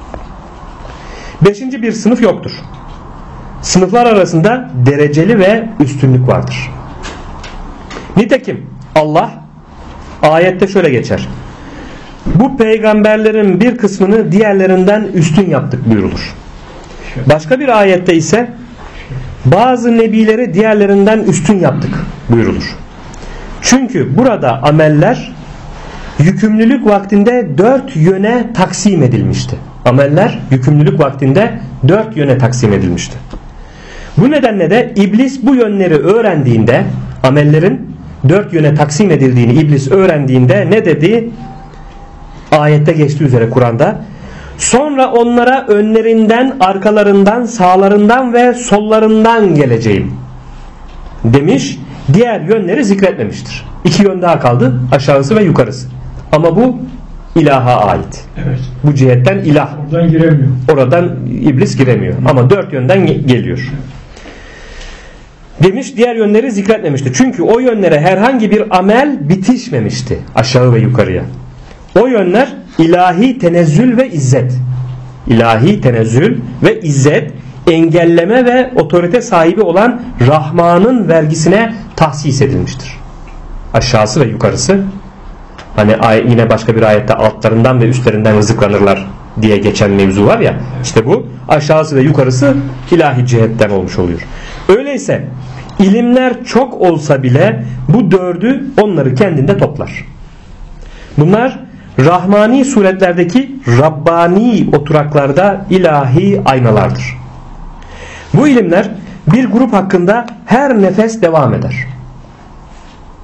5. bir sınıf yoktur. Sınıflar arasında dereceli ve üstünlük vardır. Nitekim Allah ayette şöyle geçer: bu peygamberlerin bir kısmını diğerlerinden üstün yaptık buyurulur. Başka bir ayette ise bazı nebileri diğerlerinden üstün yaptık buyurulur. Çünkü burada ameller yükümlülük vaktinde 4 yöne taksim edilmişti. Ameller yükümlülük vaktinde 4 yöne taksim edilmişti. Bu nedenle de iblis bu yönleri öğrendiğinde, amellerin 4 yöne taksim edildiğini iblis öğrendiğinde ne dedi? Ayette geçtiği üzere Kur'an'da: sonra onlara önlerinden, arkalarından, sağlarından ve sollarından geleceğim demiş. Diğer yönleri zikretmemiştir. 2 yön daha kaldı, aşağısı ve yukarısı. Ama bu ilaha ait. Evet. Bu cihetten ilah. Oradan giremiyor. Oradan iblis giremiyor. Ama 4 yönden geliyor. Demiş, diğer yönleri zikretmemişti. Çünkü o yönlere herhangi bir amel bitişmemişti. Aşağı ve yukarıya. O yönler ilahi tenezzül ve izzet. İlahi tenezzül ve izzet, engelleme ve otorite sahibi olan Rahman'ın vergisine tahsis edilmiştir. Aşağısı ve yukarısı, hani yine başka bir ayette altlarından ve üstlerinden rızıklanırlar diye geçen mevzu var ya, işte bu aşağısı ve yukarısı ilahi cihetten olmuş oluyor. Öyleyse ilimler çok olsa bile bu 4'ü onları kendinde toplar. Bunlar Rahmani suretlerdeki Rabbani oturaklarda ilahi aynalardır. Bu ilimler bir grup hakkında her nefes devam eder.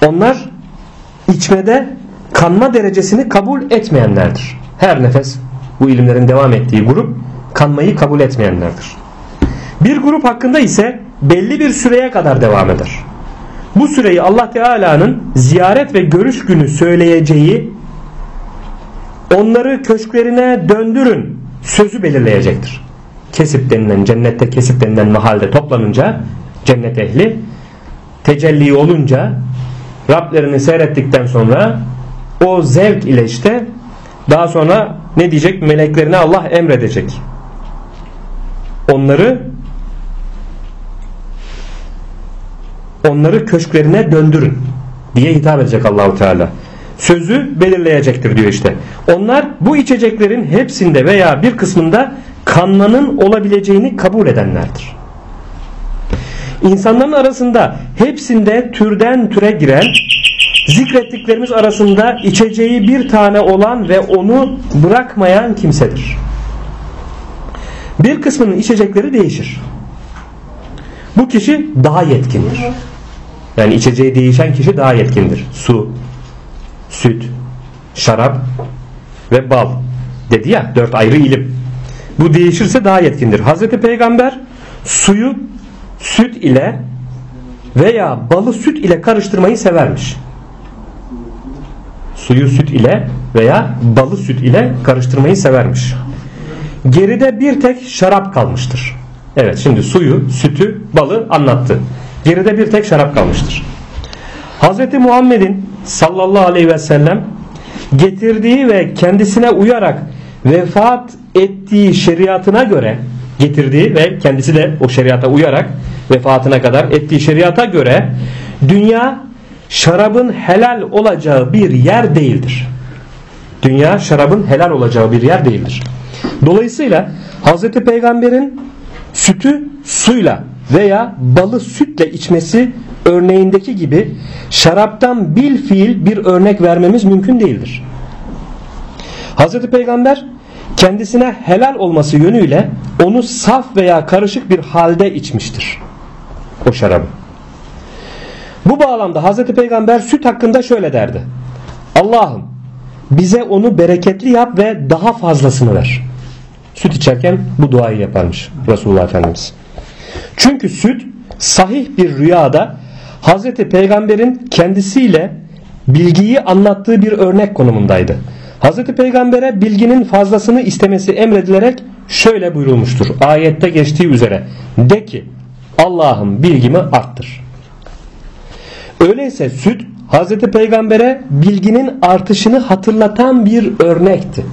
Onlar içmede kanma derecesini kabul etmeyenlerdir. Her nefes bu ilimlerin devam ettiği grup kanmayı kabul etmeyenlerdir. Bir grup hakkında ise belli bir süreye kadar devam eder. Bu süreyi Allah Teala'nın ziyaret ve görüş günü söyleyeceği, onları köşklerine döndürün sözü belirleyecektir. Kesip denilen, cennette kesip denilen mahalde toplanınca cennet ehli, tecelli olunca Rablerini seyrettikten sonra o zevk ile işte daha sonra ne diyecek? Meleklerine Allah emredecek. Onları köşklerine döndürün diye hitap edecek Allahu Teala. Sözü belirleyecektir diyor işte. Onlar bu içeceklerin hepsinde veya bir kısmında kanmanın olabileceğini kabul edenlerdir. İnsanların arasında hepsinde türden türe giren, zikrettiklerimiz arasında içeceği bir tane olan ve onu bırakmayan kimsedir. Bir kısmının içecekleri değişir. Bu kişi daha yetkindir. Yani içeceği değişen kişi daha yetkindir. Su, süt, şarap ve bal dedi ya, 4 ayrı ilim. Bu değişirse daha yetkindir. Hazreti Peygamber suyu süt ile veya balı süt ile karıştırmayı severmiş. Suyu süt ile veya balı süt ile karıştırmayı severmiş. Geride bir tek şarap kalmıştır. Evet, şimdi suyu, sütü, balı anlattı. Geride bir tek şarap kalmıştır. Hazreti Muhammed'in sallallahu aleyhi ve sellem getirdiği ve kendisine uyarak vefat ettiği şeriatına göre, getirdiği ve kendisi de o şeriata uyarak vefatına kadar ettiği şeriata göre dünya şarabın helal olacağı bir yer değildir. Dünya şarabın helal olacağı bir yer değildir. Dolayısıyla Hazreti Peygamber'in sütü suyla veya balı sütle içmesi örneğindeki gibi şaraptan bilfiil bir örnek vermemiz mümkün değildir. Hazreti Peygamber kendisine helal olması yönüyle onu saf veya karışık bir halde içmiştir. O şarabı. Bu bağlamda Hazreti Peygamber süt hakkında şöyle derdi: Allah'ım bize onu bereketli yap ve daha fazlasını ver. Süt içerken bu duayı yaparmış Resulullah Efendimiz. Çünkü süt sahih bir rüyada Hazreti Peygamber'in kendisiyle bilgiyi anlattığı bir örnek konumundaydı. Hazreti Peygamber'e bilginin fazlasını istemesi emredilerek şöyle buyurulmuştur. Ayette geçtiği üzere: de ki Allah'ım bilgimi arttır. Öyleyse süt Hazreti Peygamber'e bilginin artışını hatırlatan bir örnekti.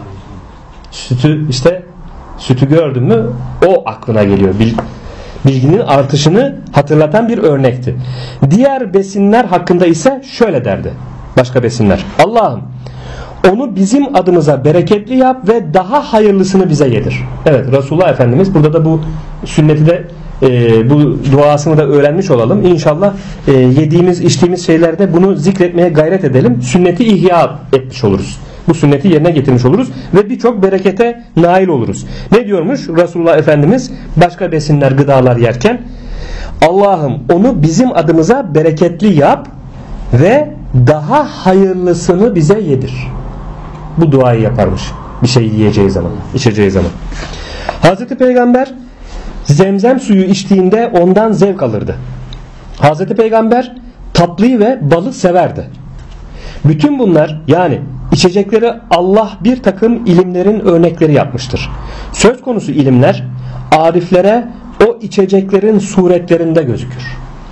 Sütü gördün mü o aklına geliyor. Bilginin artışını hatırlatan bir örnekti. Diğer besinler hakkında ise şöyle derdi. Başka besinler: Allah'ım onu bizim adımıza bereketli yap ve daha hayırlısını bize yedir. Evet, Resulullah Efendimiz burada da bu sünneti de bu duasını da öğrenmiş olalım. İnşallah yediğimiz içtiğimiz şeylerde bunu zikretmeye gayret edelim. Sünneti ihya etmiş oluruz. Bu sünneti yerine getirmiş oluruz ve birçok berekete nail oluruz. Ne diyormuş Resulullah Efendimiz başka besinler, gıdalar yerken? Allah'ım onu bizim adımıza bereketli yap ve daha hayırlısını bize yedir. Bu duayı yaparmış bir şey yiyeceği zaman, içeceği zaman. Hazreti Peygamber zemzem suyu içtiğinde ondan zevk alırdı. Hazreti Peygamber tatlıyı ve balı severdi. Bütün bunlar, yani içecekleri, Allah bir takım ilimlerin örnekleri yapmıştır. Söz konusu ilimler ariflere o içeceklerin suretlerinde gözükür.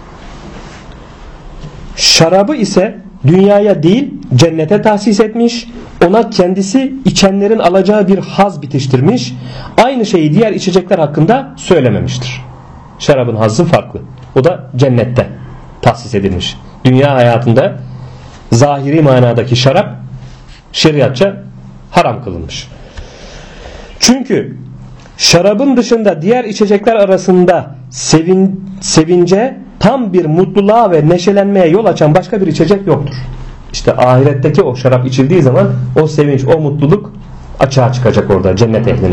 Şarabı ise dünyaya değil cennete tahsis etmiş, ona kendisi içenlerin alacağı bir haz bitiştirmiş, aynı şeyi diğer içecekler hakkında söylememiştir. Şarabın hazzı farklı. O da cennette tahsis edilmiş. Dünya hayatında zahiri manadaki şarap şeriatça haram kılınmış. Çünkü şarabın dışında diğer içecekler arasında sevince, tam bir mutluluğa ve neşelenmeye yol açan başka bir içecek yoktur. İşte ahiretteki o şarap içildiği zaman o sevinç, o mutluluk açığa çıkacak orada cennet ehline.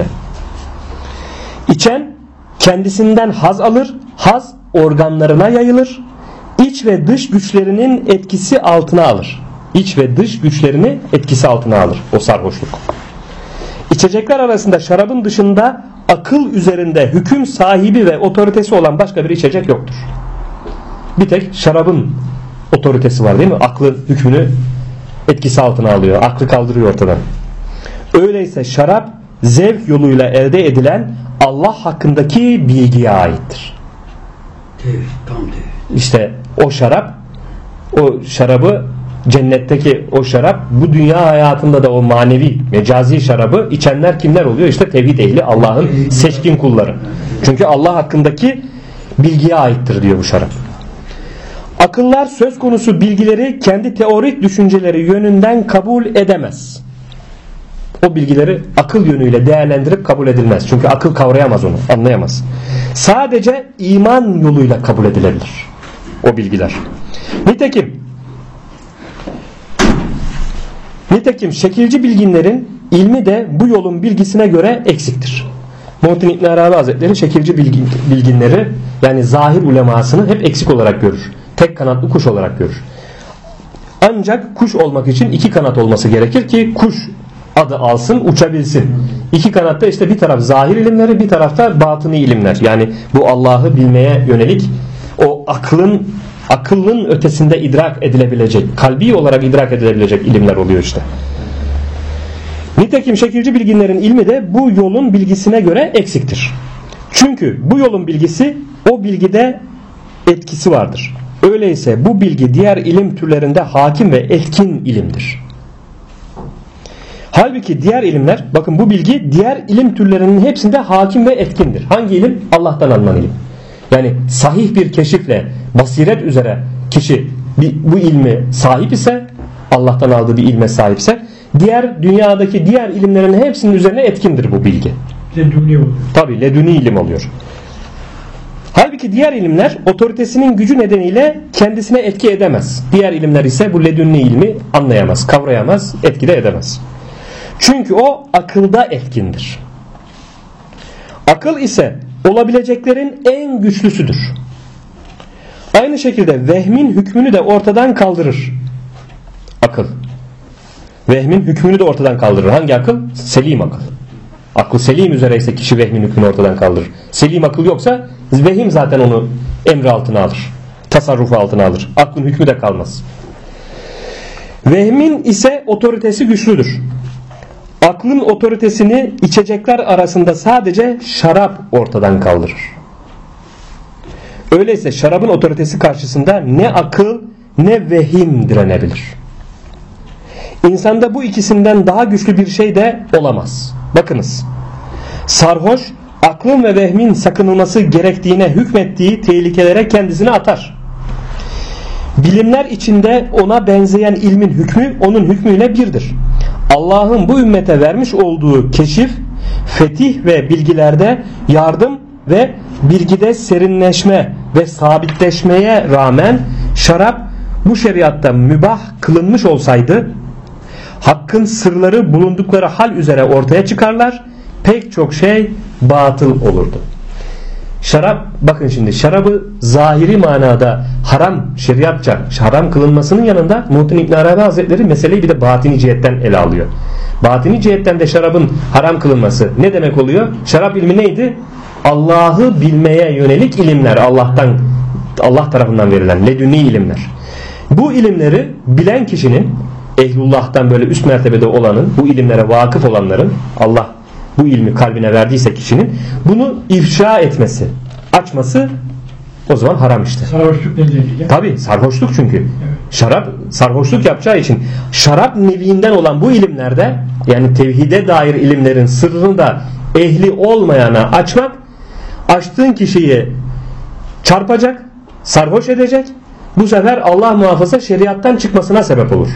İçen kendisinden haz alır, haz organlarına yayılır. İç ve dış güçlerinin etkisi altına alır. İç ve dış güçlerini etkisi altına alır o sarhoşluk. İçecekler arasında şarabın dışında akıl üzerinde hüküm sahibi ve otoritesi olan başka bir içecek yoktur. Bir tek şarabın otoritesi var değil mi? Aklın hükmünü etkisi altına alıyor. Aklı kaldırıyor ortadan. Öyleyse şarap zevk yoluyla elde edilen Allah hakkındaki bilgiye aittir. Tevhid, tam tevhid. İşte o şarabı cennetteki o şarap bu dünya hayatında da o manevi mecazi şarabı içenler kimler oluyor? İşte tevhid ehli, Allah'ın seçkin kulları. Çünkü Allah hakkındaki bilgiye aittir diyor bu şarap. Akıllar söz konusu bilgileri kendi teorik düşünceleri yönünden kabul edemez. O bilgileri akıl yönüyle değerlendirip kabul edilmez. Çünkü akıl kavrayamaz onu, anlayamaz. Sadece iman yoluyla kabul edilebilir o bilgiler. Nitekim şekilci bilginlerin ilmi de bu yolun bilgisine göre eksiktir. Muhittin İbn Arabi Hazretleri şekilci bilginleri, yani zahir ulemasını hep eksik olarak görür. Tek kanatlı kuş olarak görür. Ancak kuş olmak için iki kanat olması gerekir ki kuş adı alsın, uçabilsin. İki kanatta işte bir taraf zahir ilimleri, bir tarafta batıni ilimler. Yani bu Allah'ı bilmeye yönelik o akılın ötesinde idrak edilebilecek, kalbi olarak idrak edilebilecek ilimler oluyor işte. Nitekim şekilci bilginlerin ilmi de bu yolun bilgisine göre eksiktir. Çünkü bu yolun bilgisi o bilgide etkisi vardır. Öyleyse bu bilgi diğer ilim türlerinde hakim ve etkin ilimdir. Halbuki diğer ilimler, bakın bu bilgi diğer ilim türlerinin hepsinde hakim ve etkindir. Hangi ilim? Allah'tan alınan ilim. Yani sahih bir keşifle, basiret üzere kişi bu ilmi sahip ise, Allah'tan aldığı bir ilme sahipse, dünyadaki diğer ilimlerin hepsinin üzerine etkindir bu bilgi. Leduni oluyor. Tabii leduni ilim oluyor. Halbuki diğer ilimler otoritesinin gücü nedeniyle kendisine etki edemez. Diğer ilimler ise bu leduni ilmi anlayamaz, kavrayamaz, etki de edemez. Çünkü o akılda etkindir. Akıl ise olabileceklerin en güçlüsüdür. Aynı şekilde vehmin hükmünü de ortadan kaldırır. Akıl. Vehmin hükmünü de ortadan kaldırır. Hangi akıl? Selim akıl. Akıl selim üzere ise kişi vehmin hükmünü ortadan kaldırır. Selim akıl yoksa vehim zaten onu emri altına alır. Tasarrufu altına alır. Aklın hükmü de kalmaz. Vehmin ise otoritesi güçlüdür. Aklın otoritesini içecekler arasında sadece şarap ortadan kaldırır. Öyleyse şarabın otoritesi karşısında ne akıl ne vehim direnebilir. İnsanda bu ikisinden daha güçlü bir şey de olamaz. Bakınız, sarhoş aklın ve vehmin sakınılması gerektiğine hükmettiği tehlikelere kendisini atar. Bilimler içinde ona benzeyen ilmin hükmü onun hükmüyle birdir. Allah'ın bu ümmete vermiş olduğu keşif, fetih ve bilgilerde yardım ve bilgide serinleşme ve sabitleşmeye rağmen şarap bu şeriatta mübah kılınmış olsaydı, hakkın sırları bulundukları hal üzere ortaya çıkarlar, pek çok şey batıl olurdu. Şarap, bakın şimdi, şarabı zahiri manada haram, şeriatça haram kılınmasının yanında Muhittin İbn Arabi Hazretleri meseleyi bir de batini cihetten ele alıyor. Batini cihetten de şarabın haram kılınması ne demek oluyor? Şarap ilmi neydi? Allah'ı bilmeye yönelik ilimler, Allah tarafından verilen leduni ilimler. Bu ilimleri bilen kişinin, ehlullah'tan böyle üst mertebede olanın, bu ilimlere vakıf olanların, Allah bu ilmi kalbine verdiyse kişinin, bunu ifşa etmesi, açması o zaman haram işte. Sarhoşluk nedeniyle. Tabii sarhoşluk çünkü. Evet. Şarap sarhoşluk yapacağı için şarap neviinden olan bu ilimlerde, yani tevhide dair ilimlerin sırrını da ehli olmayana açmak, açtığın kişiyi çarpacak, sarhoş edecek. Bu sefer Allah muhafaza şeriattan çıkmasına sebep olur.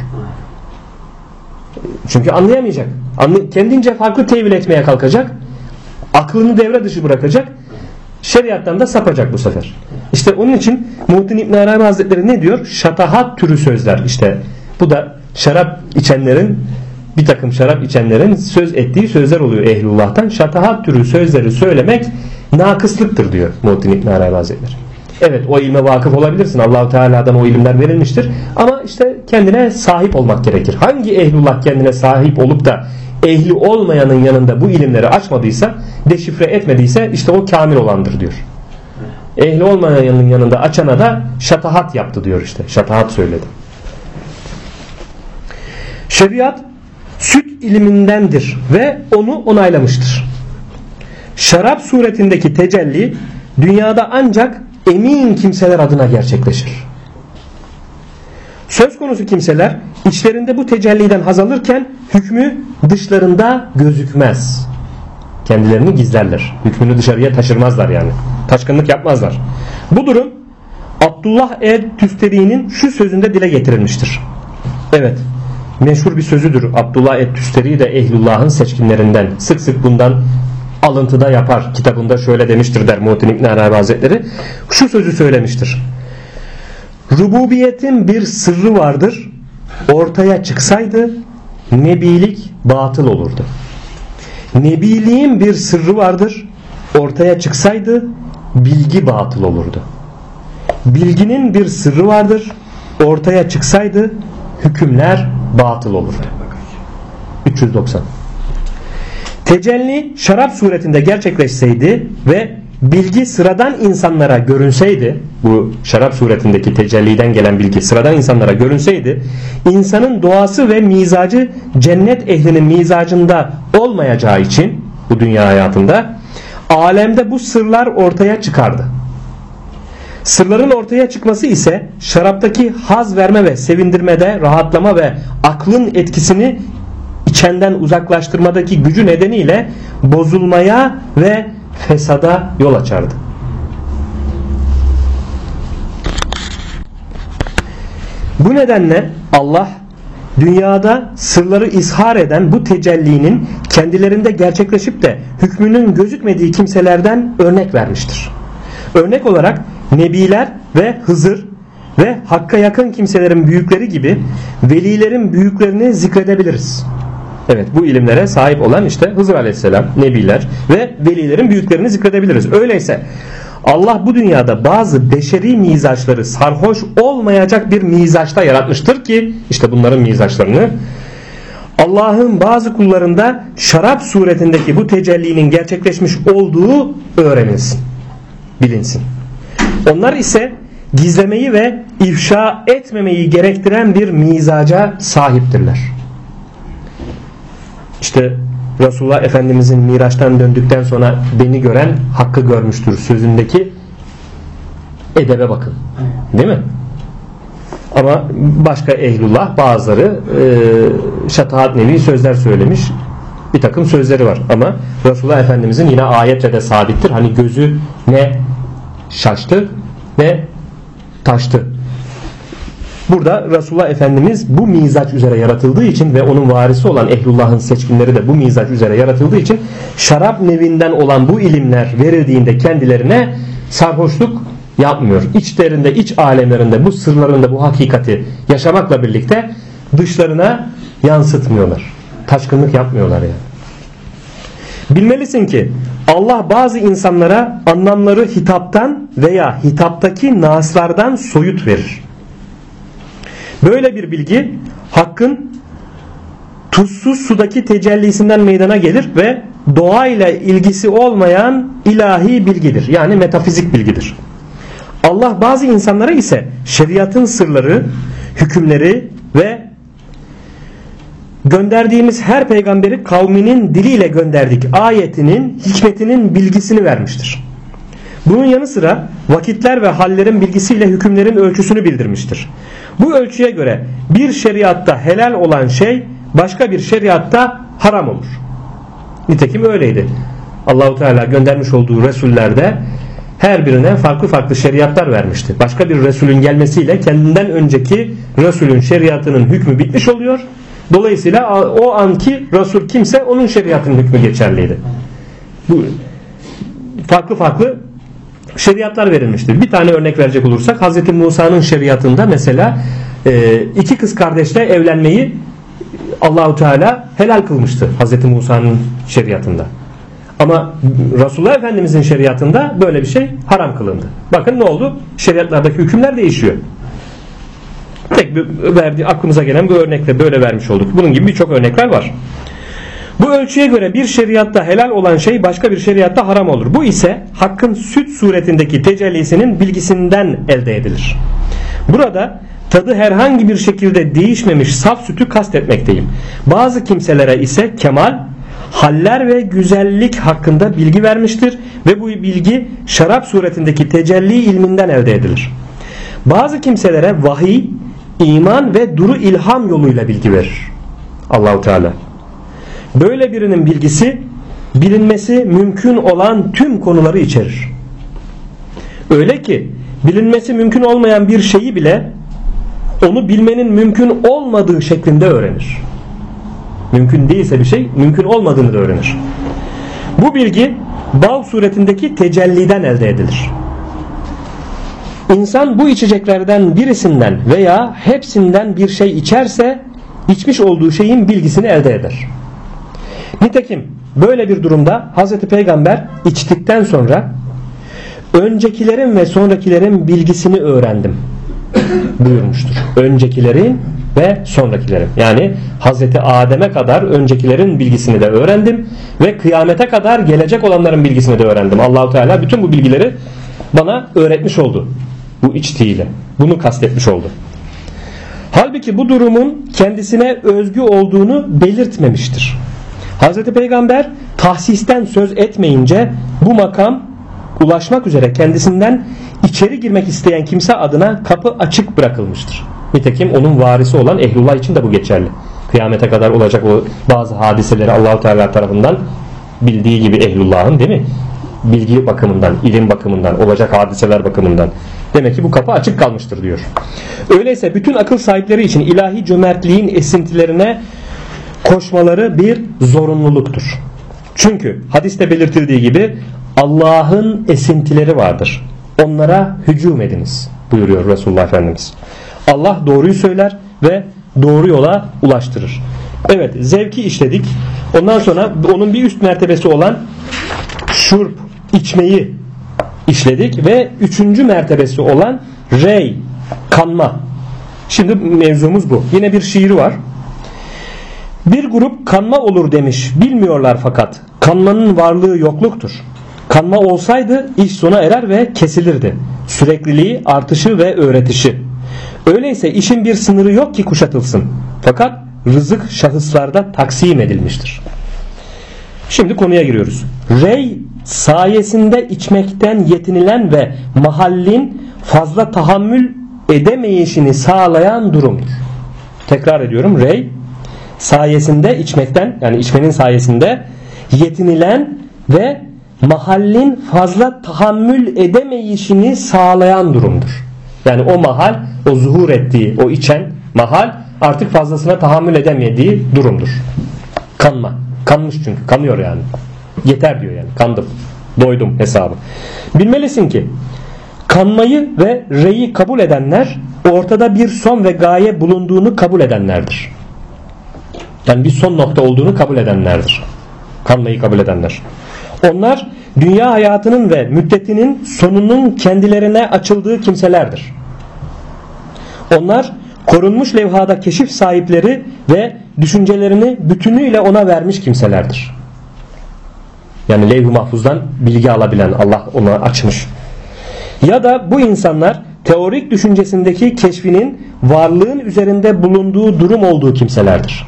Çünkü anlayamayacak. Kendince farklı tevil etmeye kalkacak. Aklını devre dışı bırakacak. Şeriattan da sapacak bu sefer. İşte onun için Muhittin İbn Arabi Hazretleri ne diyor? Şatahat türü sözler. İşte bu da şarap içenlerin, bir takım şarap içenlerin söz ettiği sözler oluyor ehlullah'tan. Şatahat türü sözleri söylemek nakıslıktır diyor Muhittin İbn Arabi Hazretleri. Evet, o ilme vakıf olabilirsin. Allah-u Teala'dan o ilimler verilmiştir. Ama işte kendine sahip olmak gerekir. Hangi ehlullah kendine sahip olup da ehli olmayanın yanında bu ilimleri açmadıysa, deşifre etmediyse işte o kamil olandır diyor. Ehli olmayanın yanında açana da şatahat yaptı diyor işte. Şatahat söyledi. Şeriat süt ilmindendir ve onu onaylamıştır. Şarap suretindeki tecelli dünyada ancak emin kimseler adına gerçekleşir. Söz konusu kimseler içlerinde bu tecelliden haz alırken hükmü dışlarında gözükmez. Kendilerini gizlerler. Hükmünü dışarıya taşırmazlar yani. Taşkınlık yapmazlar. Bu durum Abdullah el-Tüsteri'nin şu sözünde dile getirilmiştir. Evet, meşhur bir sözüdür. Abdullah el-Tüsteri de ehlullahın seçkinlerinden. Sık sık bundan alıntıda yapar. Kitabında şöyle demiştir der Muhittin İbn Arabi Hazretleri. Şu sözü söylemiştir. Rububiyetin bir sırrı vardır. Ortaya çıksaydı nebilik batıl olurdu. Nebiliğin bir sırrı vardır. Ortaya çıksaydı bilgi batıl olurdu. Bilginin bir sırrı vardır. Ortaya çıksaydı hükümler batıl olurdu. 390. Tecelli şarap suretinde gerçekleşseydi ve bilgi sıradan insanlara görünseydi, bu şarap suretindeki tecelliden gelen bilgi sıradan insanlara görünseydi, insanın doğası ve mizacı cennet ehlinin mizacında olmayacağı için bu dünya hayatında alemde bu sırlar ortaya çıkardı. Sırların ortaya çıkması ise şaraptaki haz verme ve sevindirmede, rahatlama ve aklın etkisini içenden uzaklaştırmadaki gücü nedeniyle bozulmaya ve fesada yol açardı. Bu nedenle Allah dünyada sırları izhar eden bu tecellinin kendilerinde gerçekleşip de hükmünün gözükmediği kimselerden örnek vermiştir. Örnek olarak Nebiler ve Hızır ve Hakk'a yakın kimselerin büyükleri gibi velilerin büyüklerini zikredebiliriz. Evet, bu ilimlere sahip olan işte Hızır Aleyhisselam, Nebiler ve velilerin büyüklerini zikredebiliriz. Öyleyse Allah bu dünyada bazı beşeri mizaçları sarhoş olmayacak bir mizaçta yaratmıştır ki işte bunların mizaçlarını Allah'ın bazı kullarında şarap suretindeki bu tecellinin gerçekleşmiş olduğu öğrenilsin, bilinsin. Onlar ise gizlemeyi ve ifşa etmemeyi gerektiren bir mizaca sahiptirler. İşte Resulullah Efendimizin Miraç'tan döndükten sonra beni gören hakkı görmüştür sözündeki edebe bakın. Değil mi? Ama başka ehlullah bazıları şatahat nevi sözler söylemiş. Bir takım sözleri var. Ama Resulullah Efendimizin yine ayetle de sabittir. Hani gözü ne şaştı ne taştı. Burada Resulullah Efendimiz bu mizaç üzere yaratıldığı için ve onun varisi olan ehlullahın seçkinleri de bu mizaç üzere yaratıldığı için şarap nevinden olan bu ilimler verildiğinde kendilerine sarhoşluk yapmıyor. İçlerinde, iç alemlerinde bu sırlarında bu hakikati yaşamakla birlikte dışlarına yansıtmıyorlar. Taşkınlık yapmıyorlar yani. Bilmelisin ki Allah bazı insanlara anlamları hitaptan veya hitaptaki naslardan soyut verir. Böyle bir bilgi Hakk'ın tuzsuz sudaki tecellisinden meydana gelir ve doğayla ilgisi olmayan ilahi bilgidir. Yani metafizik bilgidir. Allah bazı insanlara ise şeriatın sırları, hükümleri ve gönderdiğimiz her peygamberi kavminin diliyle gönderdik ayetinin, hikmetinin bilgisini vermiştir. Bunun yanı sıra vakitler ve hallerin bilgisiyle hükümlerin ölçüsünü bildirmiştir. Bu ölçüye göre bir şeriatta helal olan şey başka bir şeriatta haram olur. Nitekim öyleydi. Allah-u Teala göndermiş olduğu Resullerde her birine farklı farklı şeriatlar vermişti. Başka bir Resulün gelmesiyle kendinden önceki Resulün şeriatının hükmü bitmiş oluyor. Dolayısıyla o anki Resul kimse onun şeriatının hükmü geçerliydi. Bu farklı farklı şeriatlar verilmiştir. Bir tane örnek verecek olursak Hz. Musa'nın şeriatında mesela iki kız kardeşle evlenmeyi Allah-u Teala helal kılmıştı Hz. Musa'nın şeriatında. Ama Resulullah Efendimizin şeriatında böyle bir şey haram kılındı. Bakın ne oldu? Şeriatlardaki hükümler değişiyor. Tek bir verdiği aklımıza gelen bir örnekle böyle vermiş olduk. Bunun gibi birçok örnekler var. Bu ölçüye göre bir şeriatta helal olan şey başka bir şeriatta haram olur. Bu ise hakkın süt suretindeki tecellisinin bilgisinden elde edilir. Burada tadı herhangi bir şekilde değişmemiş saf sütü kastetmekteyim. Bazı kimselere ise kemal, haller ve güzellik hakkında bilgi vermiştir ve bu bilgi şarap suretindeki tecelli ilminden elde edilir. Bazı kimselere vahiy, iman ve duru ilham yoluyla bilgi verir Allah-u Teala. Böyle birinin bilgisi bilinmesi mümkün olan tüm konuları içerir. Öyle ki bilinmesi mümkün olmayan bir şeyi bile onu bilmenin mümkün olmadığı şeklinde öğrenir. Mümkün değilse bir şey mümkün olmadığını da öğrenir. Bu bilgi bal suretindeki tecelliden elde edilir. İnsan bu içeceklerden birisinden veya hepsinden bir şey içerse içmiş olduğu şeyin bilgisini elde eder. Nitekim böyle bir durumda Hz. Peygamber içtikten sonra öncekilerin ve sonrakilerin bilgisini öğrendim buyurmuştur. Öncekilerin ve sonrakilerin, yani Hz. Adem'e kadar öncekilerin bilgisini de öğrendim ve kıyamete kadar gelecek olanların bilgisini de öğrendim. Allah-u Teala bütün bu bilgileri bana öğretmiş oldu bu içtiğiyle. Bunu kastetmiş oldu. Halbuki bu durumun kendisine özgü olduğunu belirtmemiştir. Hz. Peygamber tahsisten söz etmeyince bu makam ulaşmak üzere kendisinden içeri girmek isteyen kimse adına kapı açık bırakılmıştır. Nitekim onun varisi olan Ehlullah için de bu geçerli. Kıyamete kadar olacak o bazı hadiseleri Allah-u Teala tarafından bildiği gibi Ehlullah'ın, değil mi? Bilgi bakımından, ilim bakımından, olacak hadiseler bakımından. Demek ki bu kapı açık kalmıştır diyor. Öyleyse bütün akıl sahipleri için ilahi cömertliğin esintilerine koşmaları bir zorunluluktur. Çünkü hadiste belirtildiği gibi Allah'ın esintileri vardır. Onlara hücum ediniz buyuruyor Resulullah Efendimiz. Allah doğruyu söyler ve doğru yola ulaştırır. Evet, zevki işledik. Ondan sonra onun bir üst mertebesi olan şurp, içmeyi işledik ve üçüncü mertebesi olan rey, kanma. Şimdi mevzumuz bu. Yine bir şiiri var. Bir grup kanma olur demiş, bilmiyorlar fakat kanmanın varlığı yokluktur. Kanma olsaydı iş sona erer ve kesilirdi. Sürekliliği, artışı ve öğretişi. Öyleyse işin bir sınırı yok ki kuşatılsın. Fakat rızık şahıslarda taksim edilmiştir. Şimdi konuya giriyoruz. Rey sayesinde içmekten yetinilen ve mahallin fazla tahammül edemeyişini sağlayan durumdur. Tekrar ediyorum. Rey sayesinde içmekten, yani içmenin sayesinde yetinilen ve mahallin fazla tahammül edemeyişini sağlayan durumdur. Yani o mahal, o zuhur ettiği, o içen mahal artık fazlasına tahammül edemediği durumdur. Kanma. Kanmış çünkü. Kanıyor yani. Yeter diyor yani. Kandım. Doydum hesabı. Bilmelisin ki kanmayı ve reyi kabul edenler ortada bir son ve gaye bulunduğunu kabul edenlerdir. Yani bir son nokta olduğunu kabul edenlerdir. Kanmayı kabul edenler. Onlar dünya hayatının ve müddetinin sonunun kendilerine açıldığı kimselerdir. Onlar korunmuş levhada keşif sahipleri ve düşüncelerini bütünüyle ona vermiş kimselerdir. Yani levh-i mahfuzdan bilgi alabilen, Allah ona açmış. Ya da bu insanlar teorik düşüncesindeki keşfinin varlığın üzerinde bulunduğu durum olduğu kimselerdir.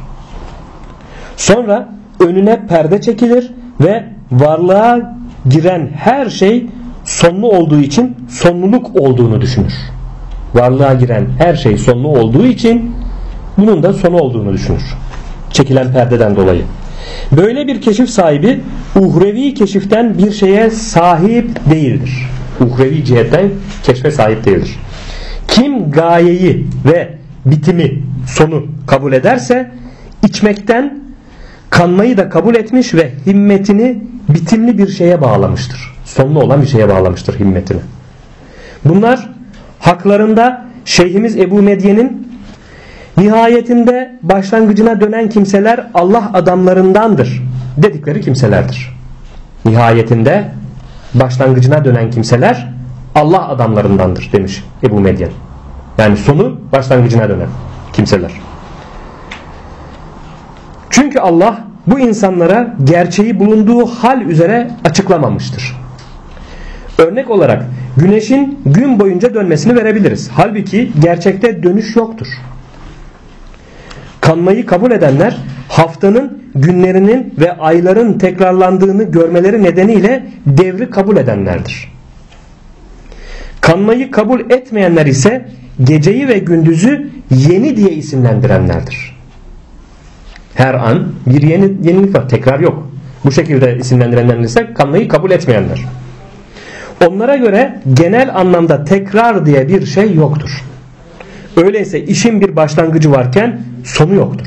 Sonra önüne perde çekilir ve varlığa giren her şey sonlu olduğu için sonluluk olduğunu düşünür. Varlığa giren her şey sonlu olduğu için bunun da sonu olduğunu düşünür. Çekilen perdeden dolayı. Böyle bir keşif sahibi uhrevi keşiften bir şeye sahip değildir. Uhrevi cihetten keşfe sahip değildir. Kim gayeyi ve bitimi, sonu kabul ederse içmekten kanmayı da kabul etmiş ve himmetini bitimli bir şeye bağlamıştır. Sonlu olan bir şeye bağlamıştır himmetini. Bunlar haklarında Şeyhimiz Ebu Medyen'in nihayetinde başlangıcına dönen kimseler Allah adamlarındandır dedikleri kimselerdir. Nihayetinde başlangıcına dönen kimseler Allah adamlarındandır demiş Ebu Medyen. Yani sonu başlangıcına dönen kimseler. Çünkü Allah bu insanlara gerçeği bulunduğu hal üzere açıklamamıştır. Örnek olarak güneşin gün boyunca dönmesini verebiliriz. Halbuki gerçekte dönüş yoktur. Kanmayı kabul edenler haftanın, günlerinin ve ayların tekrarlandığını görmeleri nedeniyle devri kabul edenlerdir. Kanmayı kabul etmeyenler ise geceyi ve gündüzü yeni diye isimlendirenlerdir. Her an bir yenilik var, tekrar yok. Bu şekilde isimlendirenler ise kanmayı kabul etmeyenler. Onlara göre genel anlamda tekrar diye bir şey yoktur. Öyleyse işin bir başlangıcı varken sonu yoktur.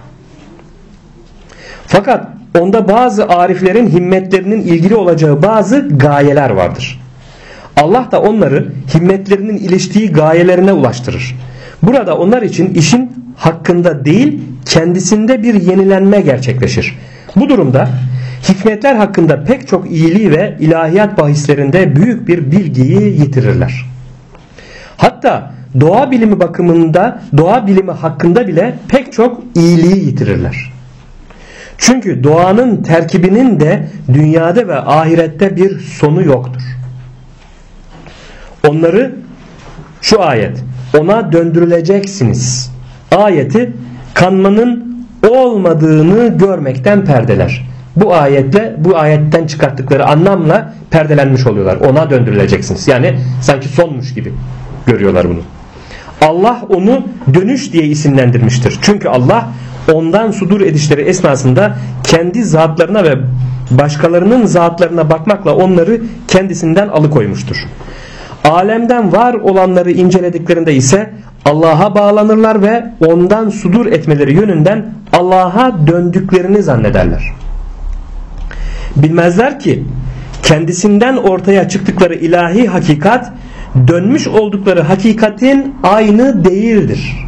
Fakat onda bazı ariflerin himmetlerinin ilgili olacağı bazı gayeler vardır. Allah da onları himmetlerinin iliştiği gayelerine ulaştırır. Burada onlar için işin hakkında değil kendisinde bir yenilenme gerçekleşir. Bu durumda hikmetler hakkında pek çok iyiliği ve ilahiyat bahislerinde büyük bir bilgiyi yitirirler. Hatta doğa bilimi bakımında doğa bilimi hakkında bile pek çok iyiliği yitirirler. Çünkü doğanın terkibinin de dünyada ve ahirette bir sonu yoktur. Onları şu ayet, ona döndürüleceksiniz ayeti kanmanın olmadığını görmekten perdeler. Bu ayetle, bu ayetten çıkarttıkları anlamla perdelenmiş oluyorlar. Ona döndürüleceksiniz. Yani sanki sonmuş gibi görüyorlar bunu. Allah onu dönüş diye isimlendirmiştir. Çünkü Allah ondan sudur edişleri esnasında kendi zatlarına ve başkalarının zatlarına bakmakla onları kendisinden alıkoymuştur. Alemden var olanları incelediklerinde ise Allah'a bağlanırlar ve ondan sudur etmeleri yönünden Allah'a döndüklerini zannederler. Bilmezler ki kendisinden ortaya çıktıkları ilahi hakikat dönmüş oldukları hakikatin aynı değildir.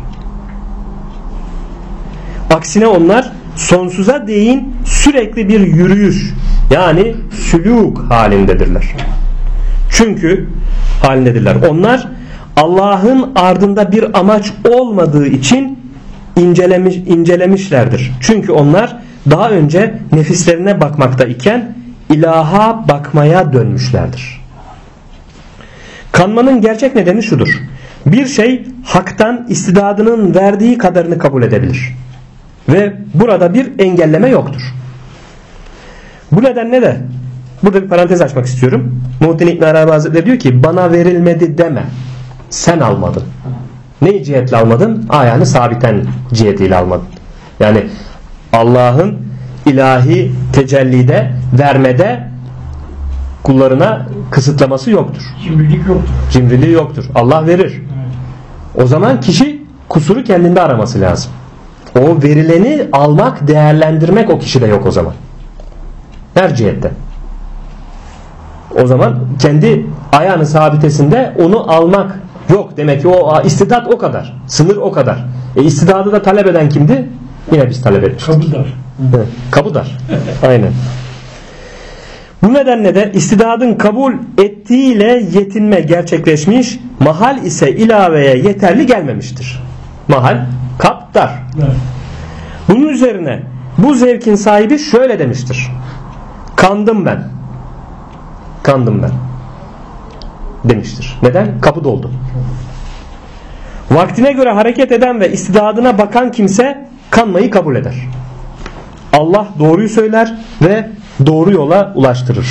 Aksine onlar sonsuza değin sürekli bir yürüyüş yani sülûk halindedirler. Çünkü onlar Allah'ın ardında bir amaç olmadığı için incelemişlerdir. Çünkü onlar daha önce nefislerine bakmakta iken ilaha bakmaya dönmüşlerdir. Kanmanın gerçek nedeni şudur. Bir şey haktan istidadının verdiği kadarını kabul edebilir. Ve burada bir engelleme yoktur. Bu nedenle de burada bir parantez açmak istiyorum. Muhittin İbn Arabi Hazretleri diyor ki bana verilmedi deme. Sen almadın. Ne cihetle almadın? Ayağını sabiten cihetiyle almadın. Yani Allah'ın ilahi tecellide, vermede kullarına kısıtlaması yoktur. Cimrilik yoktur. Cimriliği yoktur. Allah verir. Evet. O zaman kişi kusuru kendinde araması lazım. O verileni almak, değerlendirmek o kişide yok o zaman. Her cihette. O zaman kendi ayağını sabitesinde onu almak yok. Demek ki o istidat o kadar. Sınır o kadar. İstidadı da talep eden kimdi? Yine biz talep etmiştik. Kabudar. Evet, kabudar. Aynen. Bu nedenle de istidadın kabul ettiğiyle yetinme gerçekleşmiş, mahal ise ilaveye yeterli gelmemiştir. Mahal, kap, dar. Evet. Bunun üzerine bu zevkin sahibi şöyle demiştir. Kandım ben demiştir. Neden? Kapı doldu. Vaktine göre hareket eden ve istidadına bakan kimse kanmayı kabul eder. Allah doğruyu söyler ve doğru yola ulaştırır.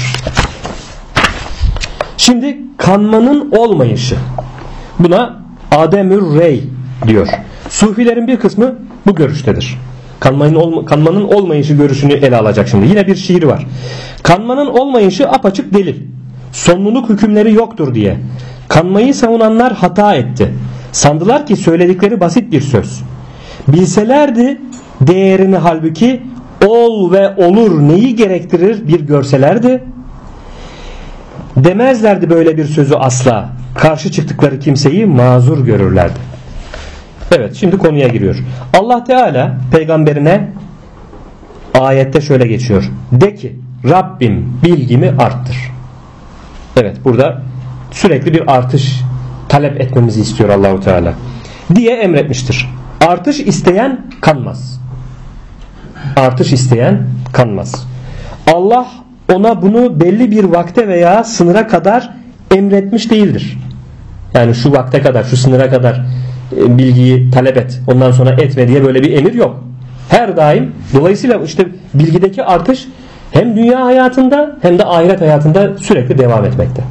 Şimdi kanmanın olmayışı. Buna Ademür Rey diyor. Sufilerin bir kısmı bu görüştedir. Kanmanın olmayışı görüşünü ele alacak şimdi. Yine bir şiir var. Kanmanın olmayışı apaçık delil. Sonluluk hükümleri yoktur diye. Kanmayı savunanlar hata etti. Sandılar ki söyledikleri basit bir söz. Bilselerdi değerini halbuki ol ve olur neyi gerektirir bir görselerdi. Demezlerdi böyle bir sözü asla. Karşı çıktıkları kimseyi mazur görürlerdi. Evet, şimdi konuya giriyor. Allah Teala peygamberine ayette şöyle geçiyor. De ki Rabbim bilgimi arttır. Evet, burada sürekli bir artış talep etmemizi istiyor Allahu Teala diye emretmiştir. Artış isteyen kanmaz. Artış isteyen kanmaz. Allah ona bunu belli bir vakte veya sınıra kadar emretmiş değildir. Yani şu vakte kadar, şu sınıra kadar bilgiyi talep et, ondan sonra etme diye böyle bir emir yok. Her daim. Dolayısıyla işte bilgideki artış hem dünya hayatında hem de ahiret hayatında sürekli devam etmekte.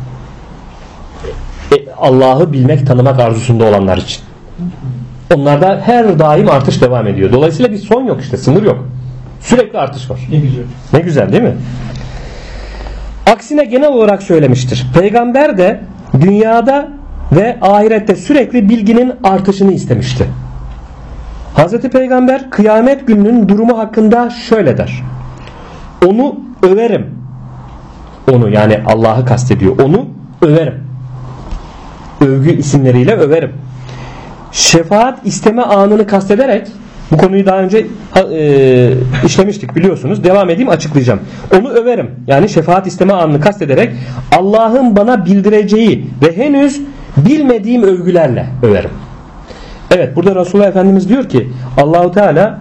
Allah'ı bilmek, tanımak arzusunda olanlar için. Onlarda her daim artış devam ediyor. Dolayısıyla bir son yok işte, sınır yok. Sürekli artış var. Ne güzel. Ne güzel değil mi? Aksine genel olarak söylemiştir. Peygamber de dünyada ve ahirette sürekli bilginin artışını istemişti. Hazreti Peygamber kıyamet gününün durumu hakkında şöyle der. Onu överim. Onu, yani Allah'ı kastediyor. Onu överim. Övgü isimleriyle överim. Şefaat isteme anını kastederek, bu konuyu daha önce işlemiştik biliyorsunuz. Devam edeyim, açıklayacağım. Onu överim. Yani şefaat isteme anını kastederek Allah'ın bana bildireceği ve henüz bilmediğim övgülerle överim. Evet, burada Resulullah Efendimiz diyor ki Allahu Teala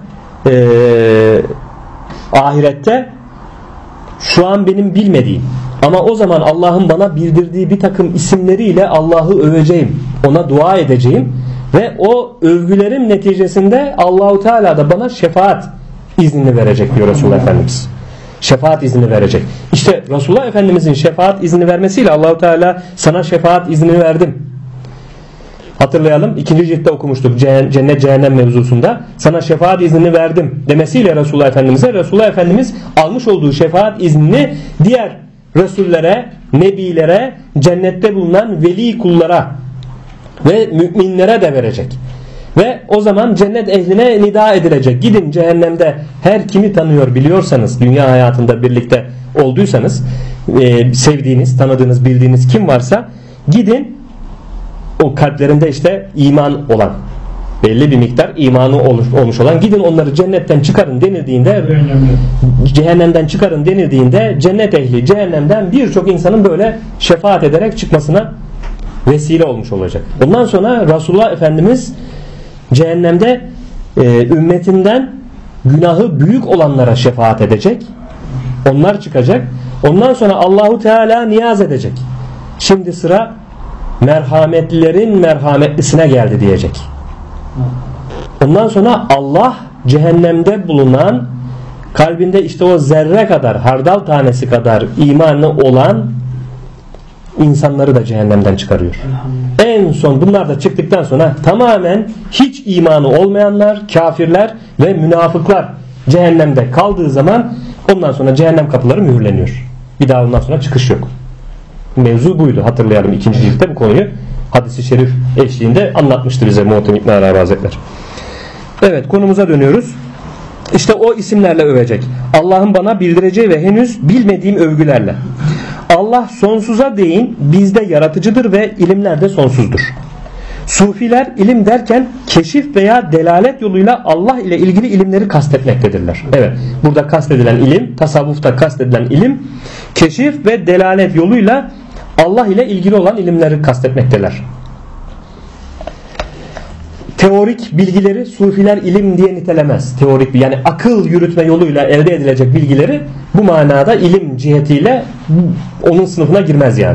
ahirette şu an benim bilmediğim ama o zaman Allah'ın bana bildirdiği bir takım isimleriyle Allah'ı öveceğim. Ona dua edeceğim ve o övgülerin neticesinde Allahu Teala da bana şefaat iznini verecek diyor Resulullah Efendimiz. Şefaat izni verecek. İşte Resulullah Efendimizin şefaat izni vermesiyle Allahu Teala sana şefaat izni verdim. Hatırlayalım, 2. ciltte okumuştuk cennet cehennem mevzusunda. Sana şefaat iznini verdim demesiyle Resulullah Efendimiz'e, Resulullah Efendimiz almış olduğu şefaat iznini diğer Resullere, Nebilere, cennette bulunan veli kullara ve müminlere de verecek. Ve o zaman cennet ehline nida edilecek. Gidin cehennemde her kimi tanıyor biliyorsanız, dünya hayatında birlikte olduysanız, sevdiğiniz, tanıdığınız, bildiğiniz kim varsa gidin, o kalplerinde işte iman olan, belli bir miktar imanı olmuş olan, gidin onları cennetten çıkarın denildiğinde, cehennemden çıkarın denildiğinde cennet ehli cehennemden birçok insanın böyle şefaat ederek çıkmasına vesile olmuş olacak. Ondan sonra Resulullah Efendimiz cehennemde ümmetinden günahı büyük olanlara şefaat edecek. Onlar çıkacak. Ondan sonra Allahu Teala niyaz edecek. Şimdi sıra merhametlilerin merhametlisine geldi diyecek. Ondan sonra Allah cehennemde bulunan, kalbinde işte o zerre kadar, hardal tanesi kadar imanı olan insanları da cehennemden çıkarıyor. En son bunlar da çıktıktan sonra tamamen hiç imanı olmayanlar, kafirler ve münafıklar cehennemde kaldığı zaman ondan sonra cehennem kapıları mühürleniyor. Bir daha ondan sonra çıkış yok. Mevzu buydu, hatırlayalım, 2. ciltte bu konuyu hadis-i şerif eşliğinde anlatmıştı bize Muhittin İbn Arabi Hazretleri. Evet, konumuza dönüyoruz. İşte o isimlerle övecek. Allah'ın bana bildireceği ve henüz bilmediğim övgülerle. Allah sonsuza değin bizde yaratıcıdır ve ilimler de sonsuzdur. Sufiler ilim derken keşif veya delalet yoluyla Allah ile ilgili ilimleri kastetmektedirler. Evet, burada kastedilen ilim, tasavvufta kastedilen ilim, keşif ve delalet yoluyla Allah ile ilgili olan ilimleri kastetmektedirler. Teorik bilgileri sufiler ilim diye nitelemez. Teorik, yani akıl yürütme yoluyla elde edilecek bilgileri bu manada ilim cihetiyle onun sınıfına girmez yani.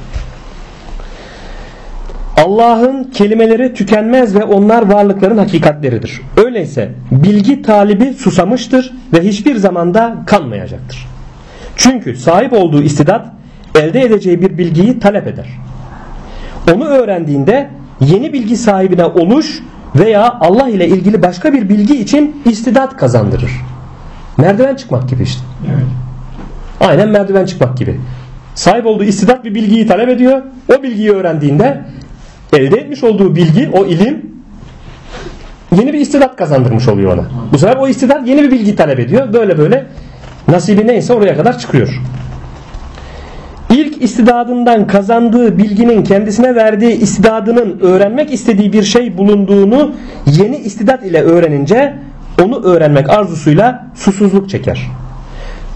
Allah'ın kelimeleri tükenmez ve onlar varlıkların hakikatleridir. Öyleyse bilgi talibi susamıştır ve hiçbir zamanda kanmayacaktır. Çünkü sahip olduğu istidat elde edeceği bir bilgiyi talep eder. Onu öğrendiğinde yeni bilgi sahibine oluş veya Allah ile ilgili başka bir bilgi için istidat kazandırır. Merdiven çıkmak gibi işte. Evet. Aynen merdiven çıkmak gibi. Sahip olduğu istidat bir bilgiyi talep ediyor. O bilgiyi öğrendiğinde elde etmiş olduğu bilgi, o ilim yeni bir istidat kazandırmış oluyor ona. Bu sefer o istidat yeni bir bilgi talep ediyor. Böyle böyle nasibi neyse oraya kadar çıkıyor. İlk istidadından kazandığı bilginin kendisine verdiği istidadının öğrenmek istediği bir şey bulunduğunu yeni istidat ile öğrenince onu öğrenmek arzusuyla susuzluk çeker.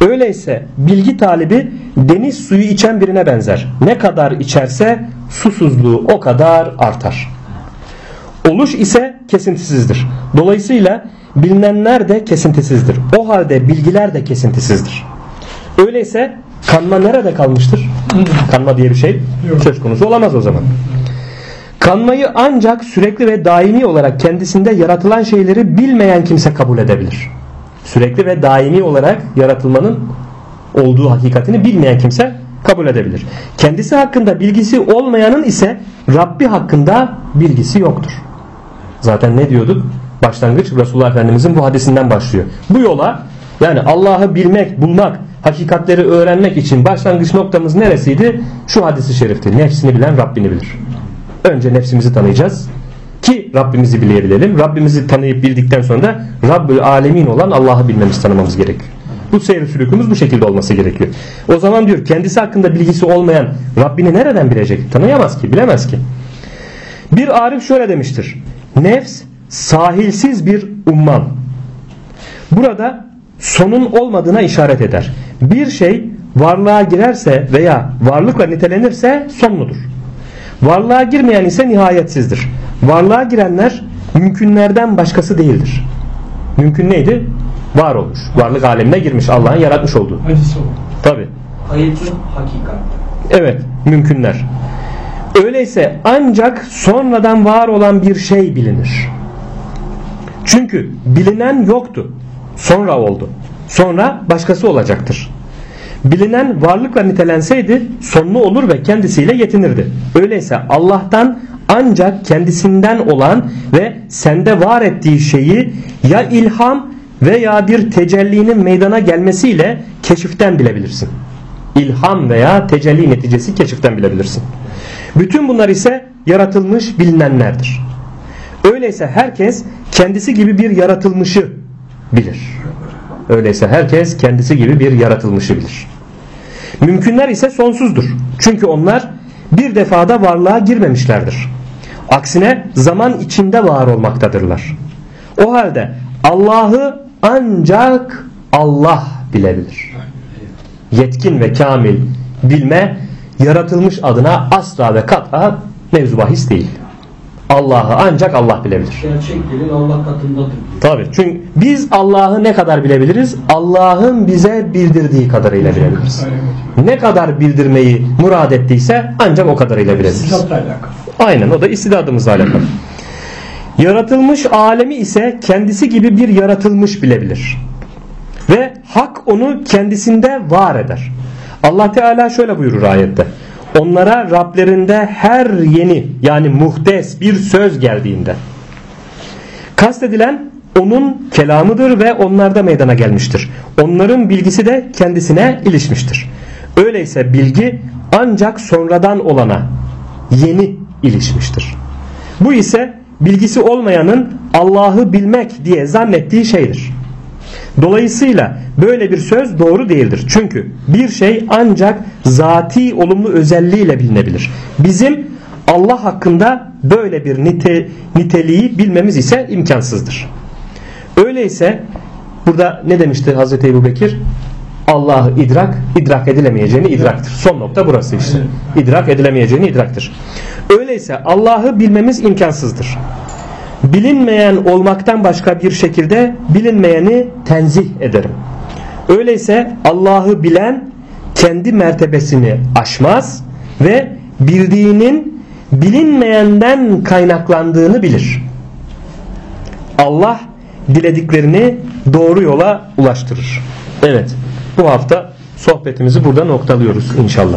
Öyleyse bilgi talibi deniz suyu içen birine benzer. Ne kadar içerse susuzluğu o kadar artar. Oluş ise kesintisizdir. Dolayısıyla bilinenler de kesintisizdir. O halde bilgiler de kesintisizdir. Öyleyse kanma nerede kalmıştır? Kanma diye bir şey söz konusu olamaz o zaman. Kanmayı ancak sürekli ve daimi olarak kendisinde yaratılan şeyleri bilmeyen kimse kabul edebilir. Sürekli ve daimi olarak yaratılmanın olduğu hakikatini bilmeyen kimse kabul edebilir. Kendisi hakkında bilgisi olmayanın ise Rabbi hakkında bilgisi yoktur. Zaten ne diyorduk? Başlangıç Resulullah Efendimizin bu hadisinden başlıyor. Bu yola, yani Allah'ı bilmek, bulmak, hakikatleri öğrenmek için başlangıç noktamız neresiydi? Şu hadis-i şerifti. Nefsini bilen Rabbini bilir. Önce nefsimizi tanıyacağız ki Rabbimizi bilebilelim. Rabbimizi tanıyıp bildikten sonra da Rabbül Alemin olan Allah'ı bilmemiz, tanımamız gerekiyor. Bu seyir sülükümüz bu şekilde olması gerekiyor. O zaman diyor, kendisi hakkında bilgisi olmayan Rabbini nereden bilecek? Tanıyamaz ki, bilemez ki. Bir arif şöyle demiştir: nefs sahilsiz bir umman. Burada sonun olmadığına işaret eder. Bir şey varlığa girerse veya varlıkla nitelenirse sonludur. Varlığa girmeyen ise nihayetsizdir. Varlığa girenler mümkünlerden başkası değildir. Mümkün neydi? Var olmuş. Varlık alemine girmiş. Allah'ın yaratmış olduğu. Tabii. Hayatı hakikat. Evet, mümkünler. Öyleyse ancak sonradan var olan bir şey bilinir. Çünkü bilinen yoktu. Sonra oldu. Sonra başkası olacaktır. Bilinen varlıkla nitelenseydi sonlu olur ve kendisiyle yetinirdi. Öyleyse Allah'tan ancak kendisinden olan ve sende var ettiği şeyi ya ilham veya bir tecellinin meydana gelmesiyle keşiften bilebilirsin. İlham veya tecelli neticesi keşiften bilebilirsin. Bütün bunlar ise yaratılmış bilinenlerdir. Öyleyse herkes kendisi gibi bir yaratılmışı bilir. Öyleyse herkes kendisi gibi bir yaratılmışı bilir. Mümkünler ise sonsuzdur. Çünkü onlar bir defada varlığa girmemişlerdir. Aksine zaman içinde var olmaktadırlar. O halde Allah'ı ancak Allah bilebilir. Yetkin ve kamil bilme yaratılmış adına asla ve kat'a mevzu bahis değil. Allah'ı ancak Allah bilebilir. Gerçek delil Allah katındadır. Tabii. Çünkü biz Allah'ı ne kadar bilebiliriz? Allah'ın bize bildirdiği kadarıyla bilebiliriz. Ne kadar bildirmeyi murad ettiyse ancak o kadarıyla bilebiliriz. Aynen, o da istidadımızla alakalı. Yaratılmış alemi ise kendisi gibi bir yaratılmış bilebilir. Ve hak onu kendisinde var eder. Allah Teala şöyle buyurur ayette: onlara Rablerinde her yeni, yani muhdes bir söz geldiğinde. Kastedilen onun kelamıdır ve onlarda meydana gelmiştir. Onların bilgisi de kendisine ilişmiştir. Öyleyse bilgi ancak sonradan olana, yeni ilişmiştir. Bu ise bilgisi olmayanın Allah'ı bilmek diye zannettiği şeydir. Dolayısıyla böyle bir söz doğru değildir. Çünkü bir şey ancak zati olumlu özelliğiyle bilinebilir. Bizim Allah hakkında böyle bir niteliği bilmemiz ise imkansızdır. Öyleyse burada ne demişti Hazreti Ebubekir? Allah'ı idrak edilemeyeceğini idraktır. Son nokta burası işte. İdrak edilemeyeceğini idraktır. Öyleyse Allah'ı bilmemiz imkansızdır. Bilinmeyen olmaktan başka bir şekilde bilinmeyeni tenzih ederim. Öyleyse Allah'ı bilen kendi mertebesini aşmaz ve bildiğinin bilinmeyenden kaynaklandığını bilir. Allah dilediklerini doğru yola ulaştırır. Evet, bu hafta sohbetimizi burada noktalıyoruz inşallah.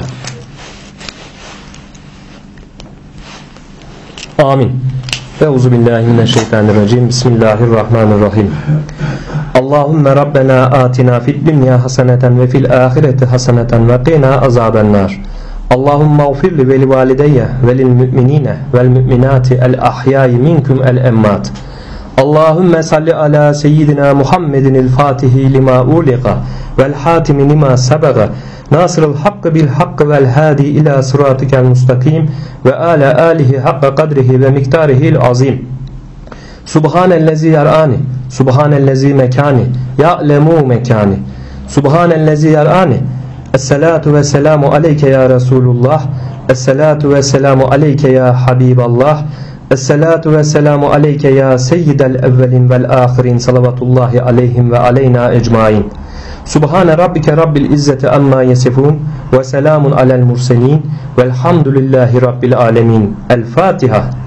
Amin. Euzubillahimineşşeytanirracim. Bismillahirrahmanirrahim. Allahümme Rabbena atina fid dünya haseneten ve fil ahireti haseneten ve qina azabennar. Allahümme gfirli ve li valideyye ve lil müminine vel müminati el ahyayi minkum el emmat. Allahümme salli ala seyyidina Muhammedin el fatihi lima uliqa vel hatimi lima sebaga nasırıl hakkı bil hakkı vel hadi ila sıratikel mustakim ve ala alihi hakka kadrihi ve miktarihil azim. Subhanellezi yarani, subhanellezi mekani, ya'lemu mekani, Subhanellezi yar'ani. Esselatu ve selamu aleyke ya Resulullah. Esselatu ve selamu aleyke ya Habiballah. Esselatu ve selamu aleyke ya seyyidel evvelin vel ahirin. Salavatullahi aleyhim ve aleyna ecmain. Subhane rabbike rabbil izzeti amma yesifun ve selamun alel murselin velhamdülillahi rabbil alemin. El Fatiha.